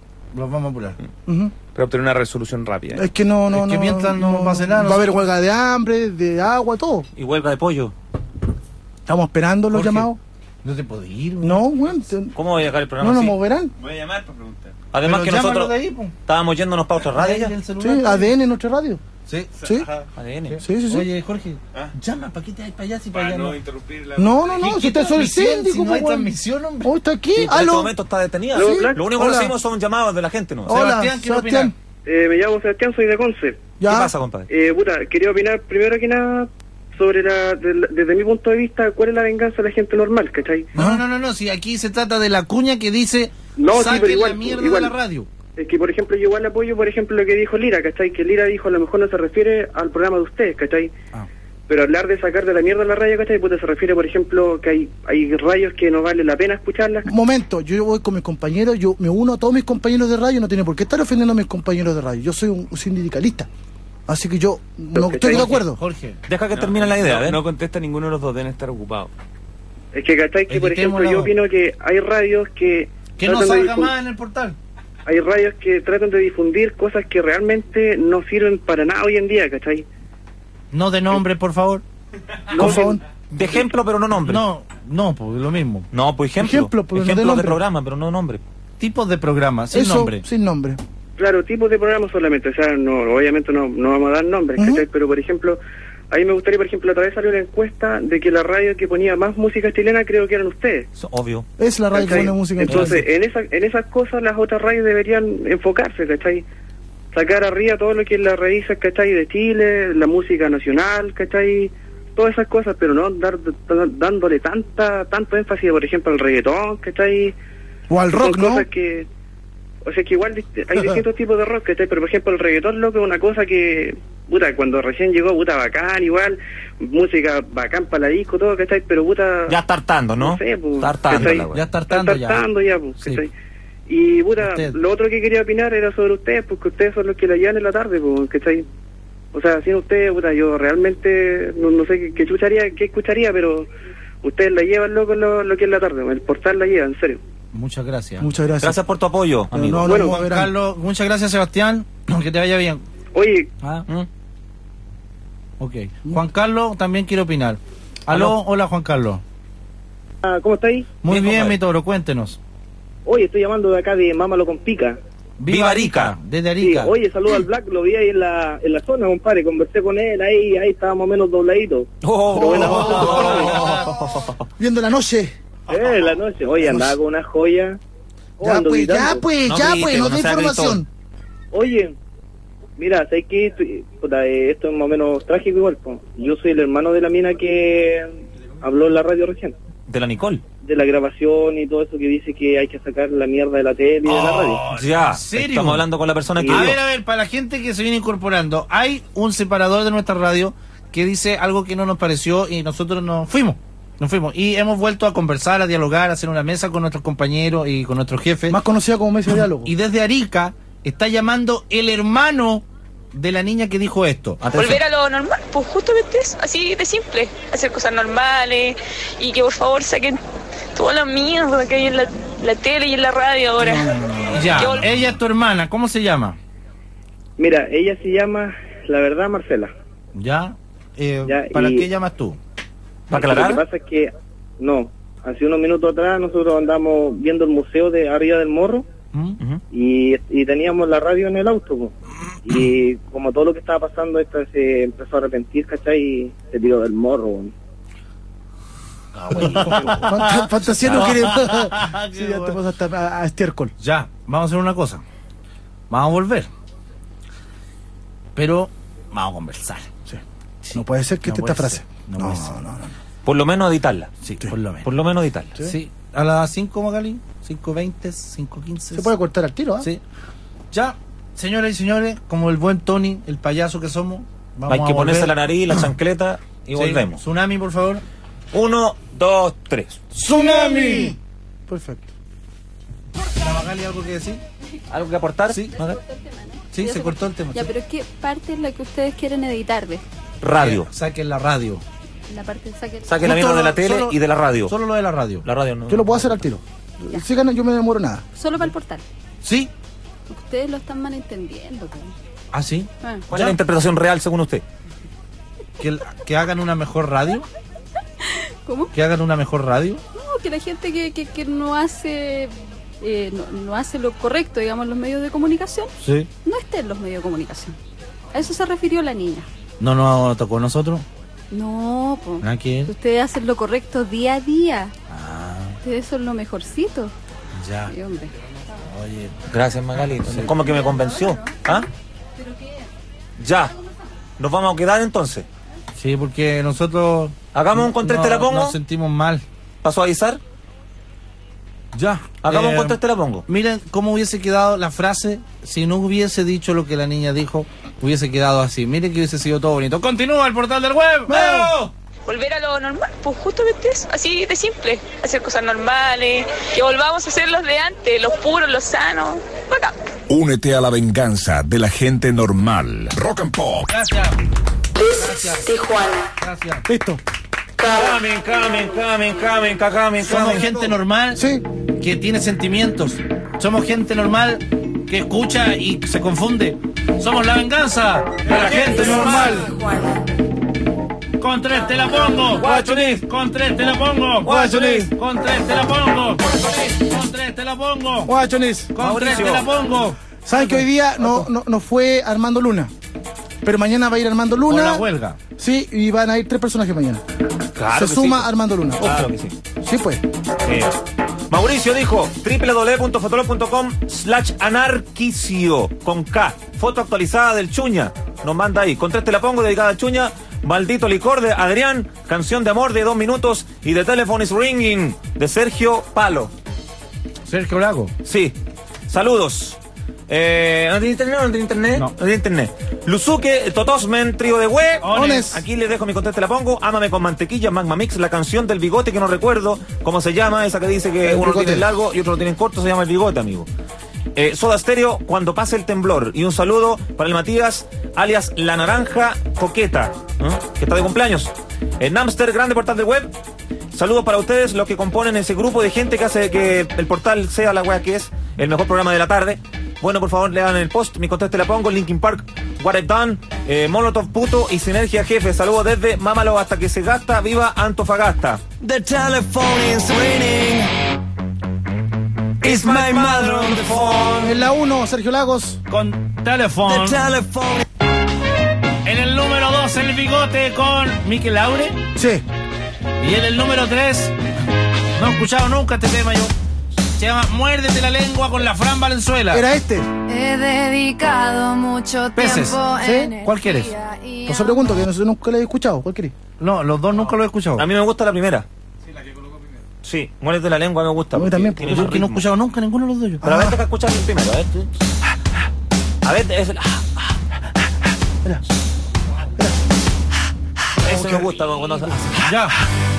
Para obtener una resolución rápida. Es que no. Es que mientras no pase nada. Va a haber huelga de hambre, de agua, todo. Y huelga de pollo. Estamos esperando los llamados. No te podés ir. No, bueno. ¿Cómo voy a dejar el programa? No nos moverán. Voy a llamar para preguntar. Además que nosotros estábamos yéndonos para otra radio. Sí, ADN en nuestra radio. Sí. ADN. Sí. Oye, Jorge, llama, ¿para qué te vas para allá si para allá no? interrumpir la... No, si usted es el síndico, si no hay transmisión, hombre. Está aquí, en este momento está detenida. Lo único que recibimos son llamados de la gente, ¿no? Hola, Sebastián, me llamo Sebastián, soy de Conce. ¿Ya? ¿Qué pasa, compadre? Quería opinar primero que nada sobre desde mi punto de vista, cuál es la venganza de la gente normal, ¿cachai? No, si aquí se trata de la cuña que dice, No, saquen sí, pero igual, la mierda igual. de la radio. Es que, por ejemplo, yo igual apoyo, por ejemplo, lo que dijo Lira, ¿cachai? Que Lira dijo, a lo mejor no se refiere al programa de ustedes, ¿cachai? Pero hablar de sacar de la mierda la radio, ¿cachai? Pues se refiere, por ejemplo, que hay radios que no vale la pena escucharlas. Un momento, yo voy con mis compañeros, yo me uno a todos mis compañeros de radio, no tiene por qué estar ofendiendo a mis compañeros de radio. Yo soy un sindicalista, así que yo no estoy de acuerdo. Jorge, deja que termine la idea, ¿ves? No contesta ninguno de los dos, deben estar ocupados. Es que, ¿cachai? Que, por ejemplo, yo opino que hay radios que no salga más en el portal. Hay radios que tratan de difundir cosas que realmente no sirven para nada hoy en día, ¿cachai? No de nombre, por favor. Por favor. De ejemplo, pero no nombre. No, pues lo mismo. No, pues ejemplo pero no de de nombre. programa, pero no nombre. Tipos de programa, sin Eso, nombre. sin nombre. Claro, tipos de programas solamente, o sea, no, obviamente no vamos a dar nombres, ¿cachai? Pero, por ejemplo, a mí me gustaría, por ejemplo, otra vez salió una encuesta de que la radio que ponía más música chilena creo que eran ustedes. Obvio. Es la radio que ¿cachai? pone música Entonces, en esas cosas las otras radios deberían enfocarse, ¿cachai? Sacar arriba todo lo que es las raíces, ¿cachai? De Chile, la música nacional, ¿cachai? Todas esas cosas, pero no dándole tanto énfasis, por ejemplo, al reggaetón, ¿cachai? O al rock, Son ¿no? cosas que... O sea, que igual hay distintos tipos de rock, ¿cachai? Pero, por ejemplo, el reggaetón, loco, es una cosa que... Puta, cuando recién llegó, puta, bacán, igual. Música bacán para la disco, todo, ¿cachai? Pero, puta... Ya está hartando, ¿no? No sé, pues... Está hartando, ¿cachai? la wea. Ya está hartando, Está hartando ya, pues, ¿cachai? Y, puta, lo otro que quería opinar era sobre ustedes, porque ustedes son los que la llevan en la tarde, pues, ¿cachai? O sea, sin ustedes, puta, yo realmente no sé qué escucharía, pero ustedes la llevan, loco, lo que es la tarde, el portal la lleva, en serio. Muchas gracias. Muchas gracias. Gracias por tu apoyo, amigo. Bueno, Juan Carlos, muchas gracias, Sebastián. Que te vaya bien. Oye. Ok. Juan Carlos también quiere opinar. Aló, hola Juan Carlos. ¿Cómo estáis? Muy bien, mi toro, cuéntenos. Oye, estoy llamando de acá de Mámalo con Pica. Viva Arica, desde Arica. Sí, oye, saludo al Black, lo vi ahí en la zona, compadre, conversé con él, ahí estaba más o menos dobladito. Viendo la noche. La noche, oye, andaba con una joya. Ya pues, no da información. Oye, mira, ¿sabes qué? Esto es más o menos trágico igual, po. Yo soy el hermano de la mina que habló en la radio recién. ¿De la Nicole? De la grabación y todo eso que dice que hay que sacar la mierda de la tele y de la radio. Ya, ¿En serio? estamos hablando con la persona que... A ver, para la gente que se viene incorporando, hay un separador de nuestra radio que dice algo que no nos pareció y nosotros nos fuimos. Y hemos vuelto a conversar, a dialogar, a hacer una mesa con nuestros compañeros y con nuestros jefes. Más conocida como mesa de diálogo. Y desde Arica está llamando el hermano de la niña que dijo esto. Volver a lo normal, pues justamente es así de simple. Hacer cosas normales y que por favor saquen toda la mierda que hay en la tele y en la radio ahora. Ya, ella es tu hermana, ¿cómo se llama? Mira, ella se llama, la verdad, Marcela. ¿Ya? ¿Para qué llamas tú? ¿Para aclarar? Lo que pasa es que, no, hace unos minutos atrás nosotros andamos viendo el museo de arriba del Morro y teníamos la radio en el auto, po. Y como todo lo que estaba pasando, esta se empezó a arrepentir, ¿cachai? Y se tiró del morro. ¿Cuánta fantasía no quiere? Sí, ya te pasaste a estiércol. Ya, vamos a hacer una cosa. Vamos a volver. Pero vamos a conversar. No puede ser que esta frase. No. Por lo menos editarla. Sí, por lo menos. Por lo menos editarla. Sí. A las 5, Magali, 5:20, 5:15. Se puede cortar al tiro, ¿ah? Sí. Ya, señoras y señores, como el buen Tony, el payaso que somos, vamos hay que a ponerse volver. la nariz, la chancleta y volvemos. Tsunami, por favor. 1, 2, 3. ¡Tsunami! Perfecto. Magali, ¿algo que decir? ¿Algo que aportar? Sí, sí, se cortó el tema. Ya, pero ¿qué parte es la que ustedes quieren editar de? Radio. Saquen la radio. La parte Saquen la mierda de la tele y de la radio. Solo lo de la radio. La radio no. Yo lo puedo hacer al tiro. Sigan, yo me demoro nada. Solo para el portal. Sí. Ustedes lo están malentendiendo, pues. ¿Ah, sí? ¿Cuál es la interpretación real según usted? ¿Que hagan una mejor radio? ¿Cómo? ¿Que hagan una mejor radio? No, que la gente que no hace no hace lo correcto, digamos, en los medios de comunicación, sí, no esté en los medios de comunicación. A eso se refirió la niña. ¿No nos tocó a nosotros? No, pues. ¿A quién? Ustedes hacen lo correcto día a día. Ustedes son lo mejorcito. Ya. Sí, hombre. Oye. Gracias, Magali. ¿Cómo que me convenció? ¿Ah? Ya. ¿Nos vamos a quedar entonces? Sí, porque nosotros... Hagamos un conteste te la pongo. Nos sentimos mal. ¿Pasó a avisar? Ya. Hagamos un conteste te la pongo. Miren cómo hubiese quedado la frase si no hubiese dicho lo que la niña dijo. Hubiese quedado así. Miren que hubiese sido todo bonito. ¡Continúa el portal del web! ¡Veo! Volver a lo normal, pues justamente eso, así de simple. Hacer cosas normales, que volvamos a hacer los de antes, los puros, los sanos. Acá. Únete a la venganza de la gente normal. Rock and Pop. Gracias. Gracias. Tijuana. Gracias. Listo. Camen. Somos gente normal que tiene sentimientos. Somos gente normal que escucha y se confunde. Somos la venganza de la gente normal. Con 3 te la pongo. Guachonis. Con 3 te la pongo. Guachonis. Con 3 te la pongo. Con 3 te la pongo. Guachonis. Con 3 te la pongo. ¿Saben que hoy día no fue Armando Luna? Pero mañana va a ir Armando Luna. Con la huelga. Sí, y van a ir 3 personajes mañana. Claro se suma sí. Armando Luna. Claro que sí. Sí, pues. Mauricio dijo www.fotolog.com/anarquicio con K. Foto actualizada del Chuña. Nos manda ahí. Con 3 te la pongo, dedicada al Chuña. Maldito licor de Adrián. Canción de amor de 2 minutos. Y The Telephone is Ringing de Sergio Palo. Sergio Lago. Sí. Saludos. ¿No tiene internet? No tiene internet. Luzuke, Totosmen, trío de web. Aquí les dejo mi conteste, la pongo. Ámame con mantequilla, Magma Mix, la canción del bigote que no recuerdo cómo se llama, esa que dice que uno lo tiene largo y otro lo tiene corto, se llama el bigote, amigo. Soda Stereo, Cuando pase el temblor. Y un saludo para el Matías, alias La Naranja Coqueta, que está de cumpleaños. Napster, grande portal de web. Saludos para ustedes, los que componen ese grupo de gente que hace que el portal sea la wea que es, el mejor programa de la tarde. Bueno, por favor, lean el post, mi conteste la pongo, Linkin Park, What I've Done, Molotov Puto y Sinergia Jefe. Saludos desde Mámalo hasta que se gasta, viva Antofagasta. The telephone is ringing. It's my mother on the phone. En la 1, Sergio Lagos. Con Telephone. The telephone. En el número 2, el bigote con Mikel Laure. Sí. Y en el número 3, no he escuchado nunca este tema yo. Se llama Muérdete la lengua con la Fran Valenzuela. Era este. He dedicado mucho Peces. tiempo. ¿Sí? ¿Cuál quieres? Por eso pregunto, que nunca lo he escuchado. ¿Cuál querés? No, los dos nunca lo he escuchado. A mí me gusta la primera. Sí, Muérdete la lengua me gusta. A mí también, tiene porque más Que no he ritmo. escuchado nunca ninguno de los dos yo. Pero a ver, deja escuchar el primero, a ver. A ver, es el... Ese me gusta cuando... Ya.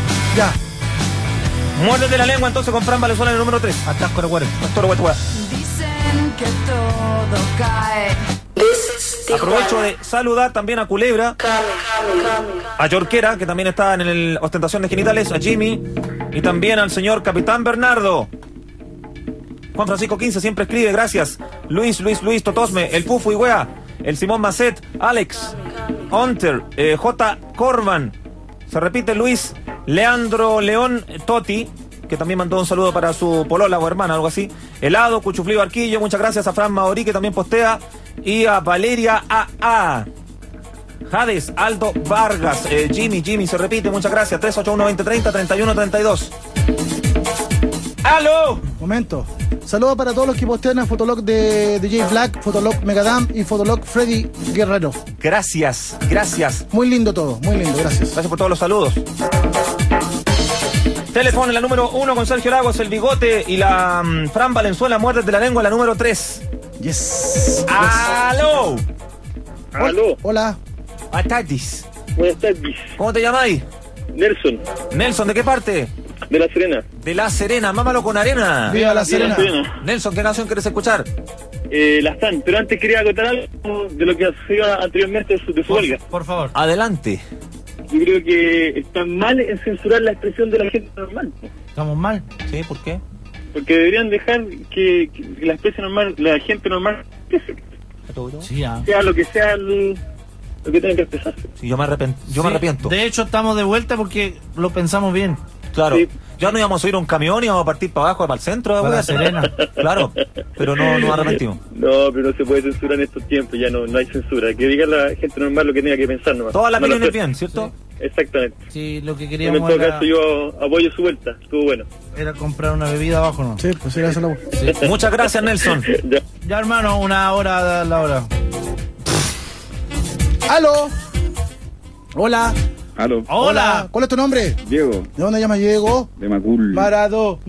Muérdete la lengua entonces con Fran Valenzuela en el número 3. Atasco de Guare. Dicen que todo cae. Aprovecho de saludar también a Culebra, a Yorquera, que también está en el Ostentación de Genitales, a Jimmy, y también al señor Capitán Bernardo. Juan Francisco 15 siempre escribe, gracias. Luis, Totosme, el Pufu y Wea, el Simón Macet, Alex, Hunter, J. Corban, se repite Luis, Leandro León Toti, que también mandó un saludo para su polola o hermana, algo así. Helado, Cuchuflío Arquillo, muchas gracias a Fran Maorí, que también postea, y a Valeria AA. Hades, Aldo Vargas, Jimmy, se repite, muchas gracias. 381-2030-3132. ¡Aló! Momento. Saludos para todos los que postean a Fotolog de DJ Black, Fotolog Megadam y Fotolog Freddy Guerrero. Gracias. Muy lindo todo, muy lindo, gracias. Gracias por todos los saludos. Teléfono en la número 1 con Sergio Lagos, el bigote y la Fran Valenzuela, Muérdete la lengua, la número 3. Yes. ¡Aló! Hola. Buenas tardes. Buenas tardes. ¿Cómo te llamáis? Nelson, ¿de qué parte? de La Serena. De La Serena, mámalo con arena. Viva La Serena. Nelson, ¿qué canción quieres escuchar? La están, pero antes quería acotar algo de lo que hacía anteriormente de su huelga. Por favor. Adelante. Yo creo que están mal en censurar la expresión de la gente normal. ¿Estamos mal? Sí, ¿por qué? Porque deberían dejar que la especie normal, la gente normal, Sí, sea lo que sea lo que tenga que expresarse. Sí, yo me arrepiento. De hecho, estamos de vuelta porque lo pensamos bien. Claro. Sí. Ya no íbamos a subir un camión y íbamos a partir para abajo, para el centro de La Serena. Claro, pero no nos arrepentimos. No, pero no se puede censurar en estos tiempos, ya no hay censura. Que diga la gente normal lo que tenga que pensar nomás. Todas las opiniones bien, ¿cierto? Sí. Exactamente. Sí, lo que queríamos en todo caso yo apoyo su vuelta, estuvo bueno. Era comprar una bebida abajo, ¿no? Sí, pues era eso. Sí. Muchas gracias, Nelson. Ya, hermano, una hora a la hora. ¡Aló! Hola. Aló. Hola. ¿Cuál es tu nombre? Diego. ¿De dónde llamas Diego? De Macul. Marado.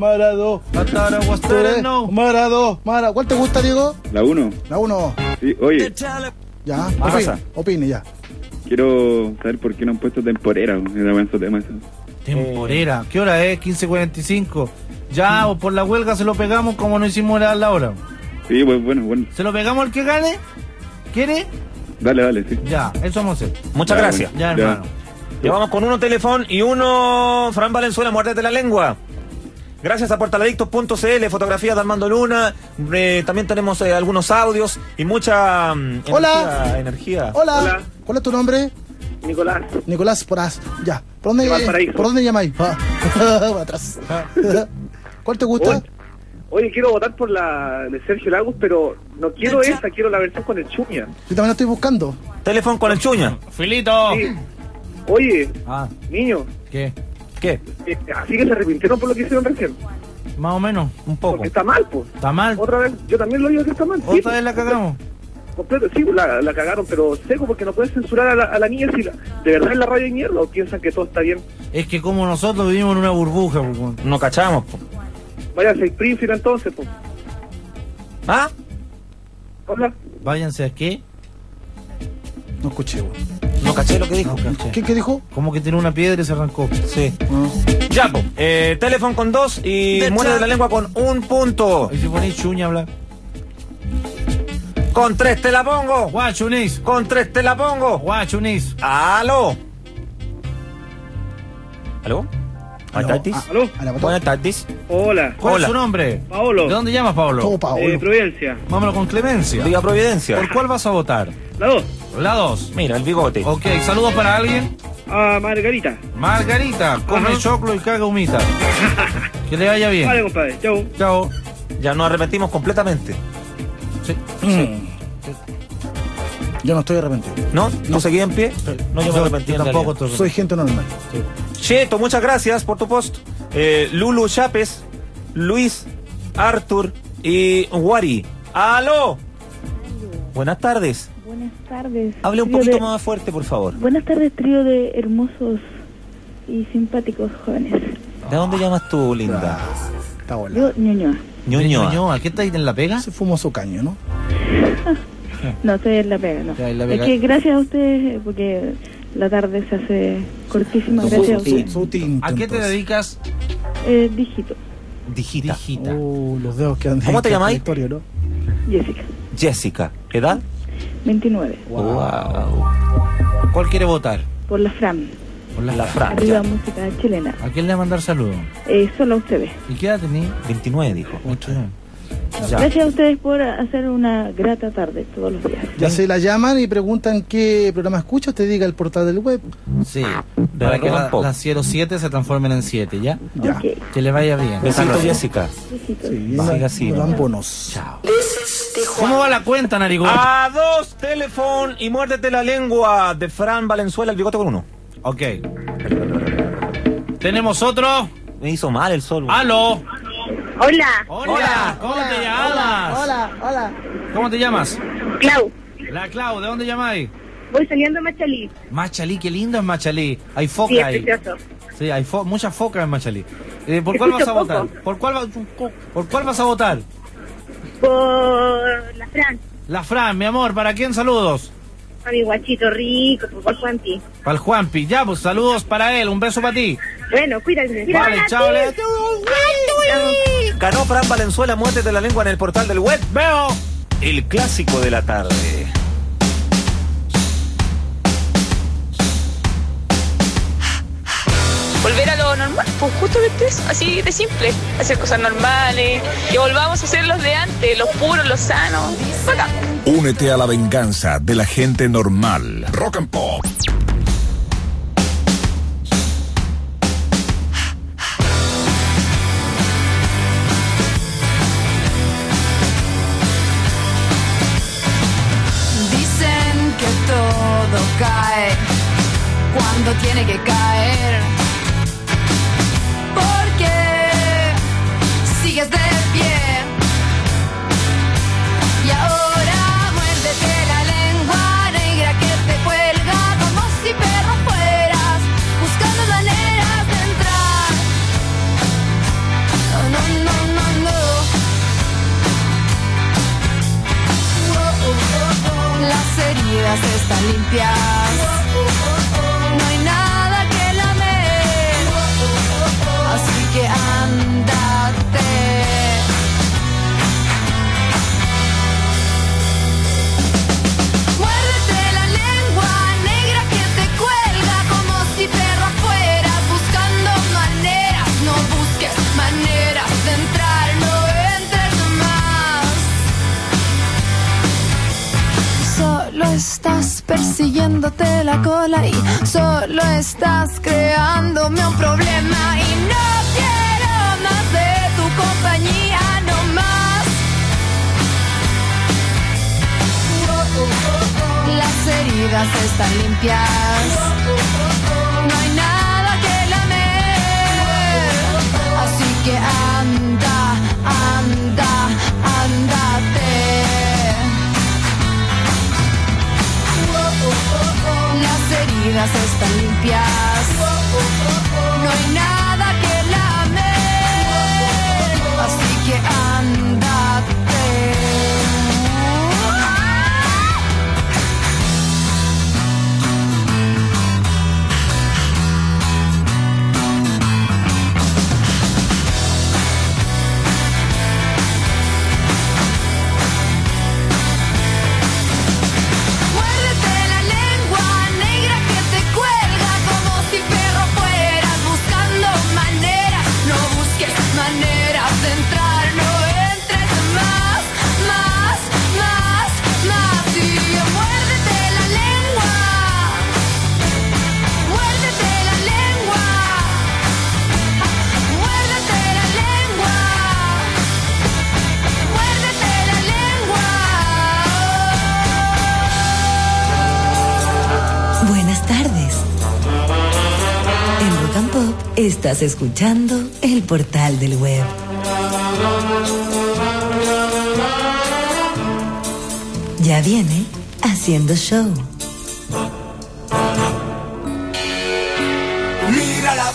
¿Cuál te gusta, Diego? La 1. La 1. Sí, oye. Ya, opine ya. Quiero saber por qué no han puesto temporera. Era buen tema eso. Temporera. ¿Qué hora es? 15:45. Ya, o por la huelga se lo pegamos como no hicimos la hora. Sí, pues bueno. ¿Se lo pegamos al que gane? ¿Quiere? Dale, sí. Ya, eso vamos a hacer. Muchas gracias. Ya, hermano. Ya vamos con uno teléfono y uno Fran Valenzuela, muérdete la lengua. Gracias a portaladictos.cl, fotografías de Armando Luna. También tenemos algunos audios y mucha energía. Hola. ¿Cuál es tu nombre? Nicolás. Nicolás Porás. Ya. ¿Por dónde llamáis? Atrás. ¿Cuál te gusta? Oye, quiero votar por la de Sergio Lagos, pero no quiero esa, quiero la versión con el Chuña. Yo también la estoy buscando. Teléfono con el Chuña. Filito. Sí. Oye, niño. ¿Qué? Así que se arrepintieron por lo que hicieron recién. Más o menos, un poco. Porque está mal, pues. Está mal. Otra vez, yo también lo digo que está mal. Otra vez la cagamos. Completo, sí, la cagaron, pero seco, porque no puedes censurar a la niña si de verdad en la radio hay mierda o piensan que todo está bien. Es que como nosotros vivimos en una burbuja, pues. No cachamos, pues. Váyanse a Springfield entonces, pues. ¿Ah? Hola. ¿Váyanse a qué? No escuché, güey. No caché lo que dijo. ¿Qué dijo? Como que tiene una piedra y se arrancó. Sí. Ya, pues. Teléfono con 2 y muerde de la lengua con 1 punto. Y si ponéis Chuña a hablar. Con 3 te la pongo. Guachunis. Con 3 te la pongo. Guachunis. Aló. ¿Aló? Buenas tardes. ¿Aló? Buenas tardes. Hola. ¿Cuál es su nombre? Paolo. ¿De dónde llamas, Paolo? Providencia. Vámonos con Clemencia. Diga Providencia. ¿Por cuál vas a votar? La 2. La 2. Mira, el bigote. Ok, ¿saludos para alguien? Margarita. Margarita, come choclo y caga humita. Que le vaya bien. Vale, compadre. Chau. Chao. Ya nos arrepentimos completamente. Sí. Yo no estoy arrepentido. ¿No? ¿No seguí en pie? No, yo me arrepentí. Yo tampoco. Soy gente normal. Sí. Cheto, muchas gracias por tu post. Lulu Chapes, Luis, Arthur y Wari. ¡Aló! Buenas tardes. Buenas tardes. Hable un poquito más fuerte, por favor. Buenas tardes, trío de hermosos y simpáticos jóvenes. ¿De dónde llamas tú, linda? Está buena. Yo, Ñuñoa. Ñuñoa. ¿Qué está ahí en La Pega? Se fumó su caño, ¿no? No, estoy en La Pega, no. Es que gracias a ustedes, porque la tarde se hace cortísima, gracias a ustedes. ¿A qué te dedicas? Dígito. Digita. Los dedos que andan. ¿Cómo te llamáis? ¿No? Jessica. Jessica. ¿Edad? 29. Wow. ¿Cuál quiere votar? Por la Fran. Por la Fran. Arriba música chilena. ¿A quién le va a mandar saludos? Solo a ustedes. ¿Y qué edad tenés? 29, dijo. Gracias a ustedes por hacer una grata tarde todos los días. Ya se la llaman y preguntan qué programa escucha, usted diga el portal del web. Sí, para que las 07 se transformen en 7, ¿ya? Ya. Okay. Que le vaya bien. Besito, Jessica. Besitos. Sí, siga así. Dan bonos. Chao. ¿Cómo va la cuenta, narigón? A 2, teléfono y muérdete la lengua de Fran Valenzuela, el bigote con 1. Ok. ¿Tenemos otro? Me hizo mal el sol. ¡Aló! Hola. Hola. ¿Cómo te llamas? Hola. ¿Cómo te llamas? Clau. La Clau, ¿de dónde llamáis? Voy saliendo a Machalí. Machalí, qué lindo es Machalí. Hay foca Sí, ahí. es precioso. Sí, hay muchas focas en Machalí. ¿Por cuál vas a votar? ¿Por cuál vas a votar? Por la Fran. La Fran, mi amor, ¿para quién saludos? A mi guachito rico, por Juanpi. Para el Juanpi. Ya, pues saludos para él. Un beso para ti. Bueno, cuídate. Vale, chao. Ganó Fran Valenzuela, muérdete la lengua en el portal del web. Veo. El clásico de la tarde. Volver a lo normal, pues justamente eso, así de simple, hacer cosas normales, que volvamos a ser los de antes, los puros, los sanos, bacán. Únete a la venganza de la gente normal. Rock and Pop. Dicen que todo cae cuando tiene que caer. Porque sigues de pie. Y ahora muérdete la lengua negra que te cuelga como si perro fueras. heridas están limpias. No hay nada que lamer, así que ándate. Muérdete la lengua negra que te cuelga como si perro fueras buscando maneras. No busques maneras de entrar, no entres más. Solo estás persiguiéndote la cola y solo estás creándome un problema. Y no quiero más de tu compañía, no más. Las heridas están limpias, no hay nada que lamer, así que anda, anda, ándate. Las heridas están limpias, no hay nada que lamer, así que ándate. Muérdete la lengua negra que te cuelga como si perro fueras buscando maneras. No busques maneras de entrar, no entres más, más, más, más. Y muérdete la lengua, muérdete la lengua, muérdete la lengua, muérdete la lengua. Buenas tardes. En Rock and Pop estás escuchando El Portal del Web. Ya viene Haciendo Show. Mírala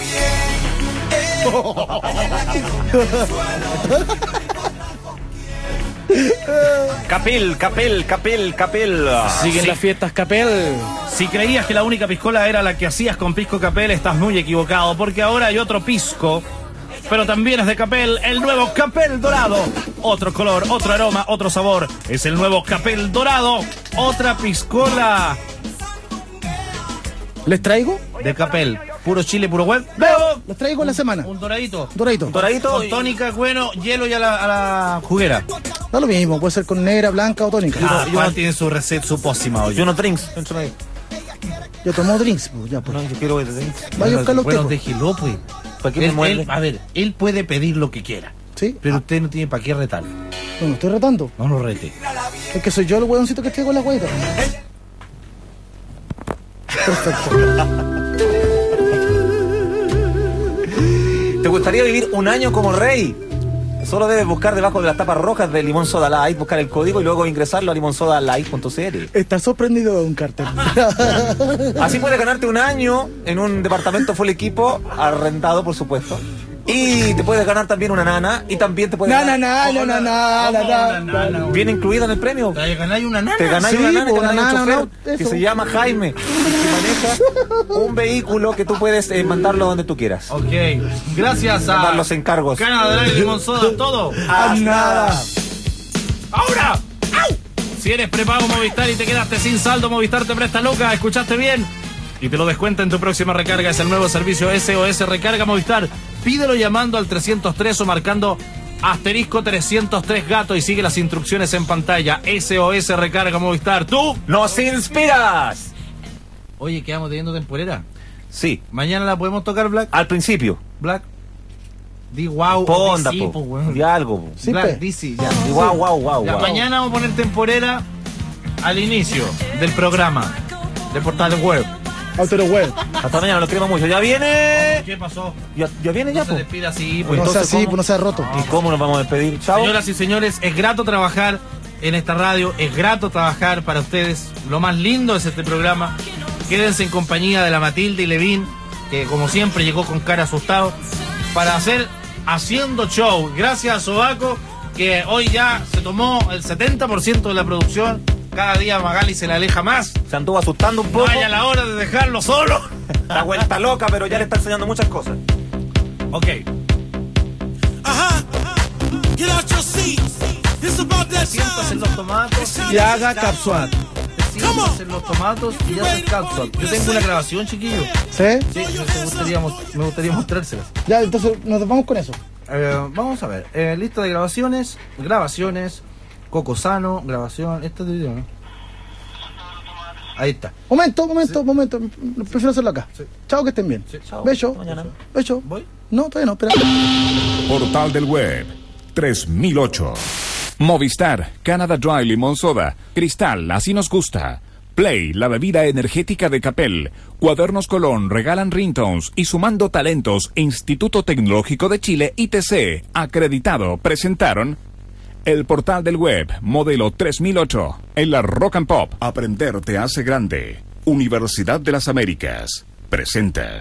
Capel. Siguen las fiestas Capel. Si creías que la única piscola era la que hacías con Pisco Capel, estás muy equivocado, porque ahora hay otro pisco, pero también es de Capel, el nuevo Capel Dorado. Otro color, otro aroma, otro sabor. Es el nuevo Capel Dorado, otra piscola. ¿Les traigo? De Capel, puro chile, puro web. ¡Bebo! Les traigo en la semana. Un doradito. Doradito. Con tónica, bueno, hielo y a la juguera. Da lo mismo, puede ser con negra, blanca o tónica. Juan tiene su receta, su pócima hoy. Yo no drinks. Yo tomo drinks, pues, ya, pues. No, yo quiero drinks. Vaya a buscarlo usted. Bueno, déjelo, pues. ¿Para qué me muerde? A ver, él puede pedir lo que quiera. Sí. Pero usted no tiene para qué retar. No, estoy retando. No lo rete. Es que soy yo el huevoncito que estoy con la huevita. Perfecto. ¿Te gustaría vivir un año como rey? Solo debes buscar debajo de las tapas rojas de Limón Soda Light, buscar el código y luego ingresarlo a limonsodalight.cl. Está sorprendido de un cartel. Así puedes ganarte un año en un departamento full equipo, arrendado por supuesto. Y te puedes ganar también una nana. Y también te puedes nana. Viene incluida en el premio. ¿Te ganáis una nana? Te ganáis una nana, te ganáis un chofer que se llama Jaime, que maneja un vehículo que tú puedes mandarlo donde tú quieras. Ok, gracias a dar los encargos. Canadá Dry, Limón Soda, todo. Haz nada. ¡Ahora! ¡Au! Si eres prepago Movistar y te quedaste sin saldo, Movistar te presta loca. ¿Escuchaste bien? Y te lo descuenta en tu próxima recarga. Es el nuevo servicio SOS Recarga Movistar. Pídelo llamando al 303 o marcando asterisco 303 gato y sigue las instrucciones en pantalla. SOS Recarga Movistar. ¡Tú nos inspiras! Oye, ¿quedamos teniendo temporera? Sí. ¿Mañana la podemos tocar, Black? Al principio. Black. Di wow. Ponda, sí, po. Di algo. Sí, Black, di sí, ya. Di wow. Mañana vamos a poner temporera al inicio del programa de Portal Web. Autoro Web. Hasta mañana, lo queremos mucho. ¡Ya viene! ¿Qué pasó? Ya viene, no ya, se po. despida así, pues. No sea así, pues no sea roto. ¿Y cómo nos vamos a despedir? Chao. Señoras y señores, es grato trabajar en esta radio, es grato trabajar para ustedes. Lo más lindo es este programa. Quédense en compañía de la Matilde y Levín, que como siempre llegó con cara asustado, para hacer Haciendo Show. Gracias a Sobaco, que hoy ya se tomó el 70% de la producción. Cada día Magali se le aleja más. Se anduvo asustando un poco. Vaya la hora de dejarlo solo. La vuelta loca, pero ya le está enseñando muchas cosas. Ok. Get out your seat. It's about that Sientas en los tomatos Y haga capsuat. sientas en los tomatos y haces capsuat. Yo tengo una grabación, chiquillo. ¿Sí? Sí, me gustaría mostrárselas. Ya, entonces nos vamos con eso. Vamos a ver. Lista de grabaciones. Coco Sano, grabación. Este es de video, ¿no? Ahí está. Momento. Prefiero hacerlo acá. Sí. Chao, que estén bien. Sí, chao. Beso. Mañana. Beso. ¿Voy? No, todavía no, espera. Portal del Web 3008. Movistar, Canada Dry Limón Soda, Cristal, así nos gusta. Play, la bebida energética de Capel, Cuadernos Colón, regalan ringtones y Sumando Talentos, Instituto Tecnológico de Chile, ITC, acreditado, presentaron el Portal del Web, modelo 3008, en la Rock and Pop. Aprender te hace grande. Universidad de las Américas, presenta.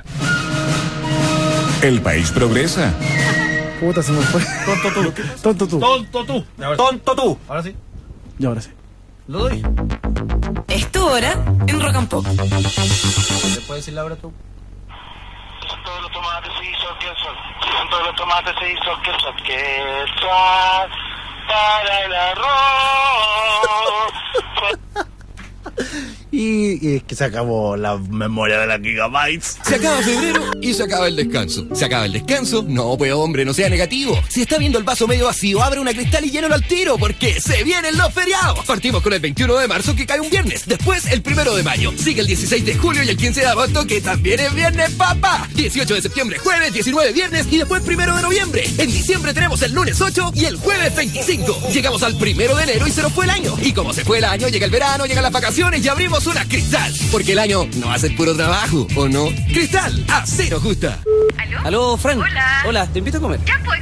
El país progresa. Puta, se me fue. Tonto tú. Tonto tú. Ahora sí. Y ahora sí. Lo doy. Es tu hora en Rock and Pop. ¿Le puedes decir la hora tú? Todos los tomates se hizo queso. Todos los tomates se hizo queso. Queso para el arroz. Y es que se acabó la memoria de las gigabytes. Se acaba febrero y se acaba el descanso. Se acaba el descanso. No, pues hombre, no sea negativo. Si está viendo el vaso medio vacío, abre una Cristal y llénalo al tiro, porque se vienen los feriados. Partimos con el 21 de marzo, que cae un viernes. Después, el 1 de mayo. Sigue el 16 de julio y el 15 de agosto, que también es viernes, papá. 18 de septiembre, jueves, 19 viernes y después 1 de noviembre. En diciembre tenemos el lunes 8 y el jueves 25. Llegamos al 1 de enero y se nos fue el año. Y como se fue el año, llega el verano, llegan las vacaciones y abrimos una Cristal. Porque el año no va a ser puro trabajo, ¿o no? Cristal, así nos gusta. ¿Aló? Aló, Frank. Hola. Hola, te invito a comer. Ya, pues,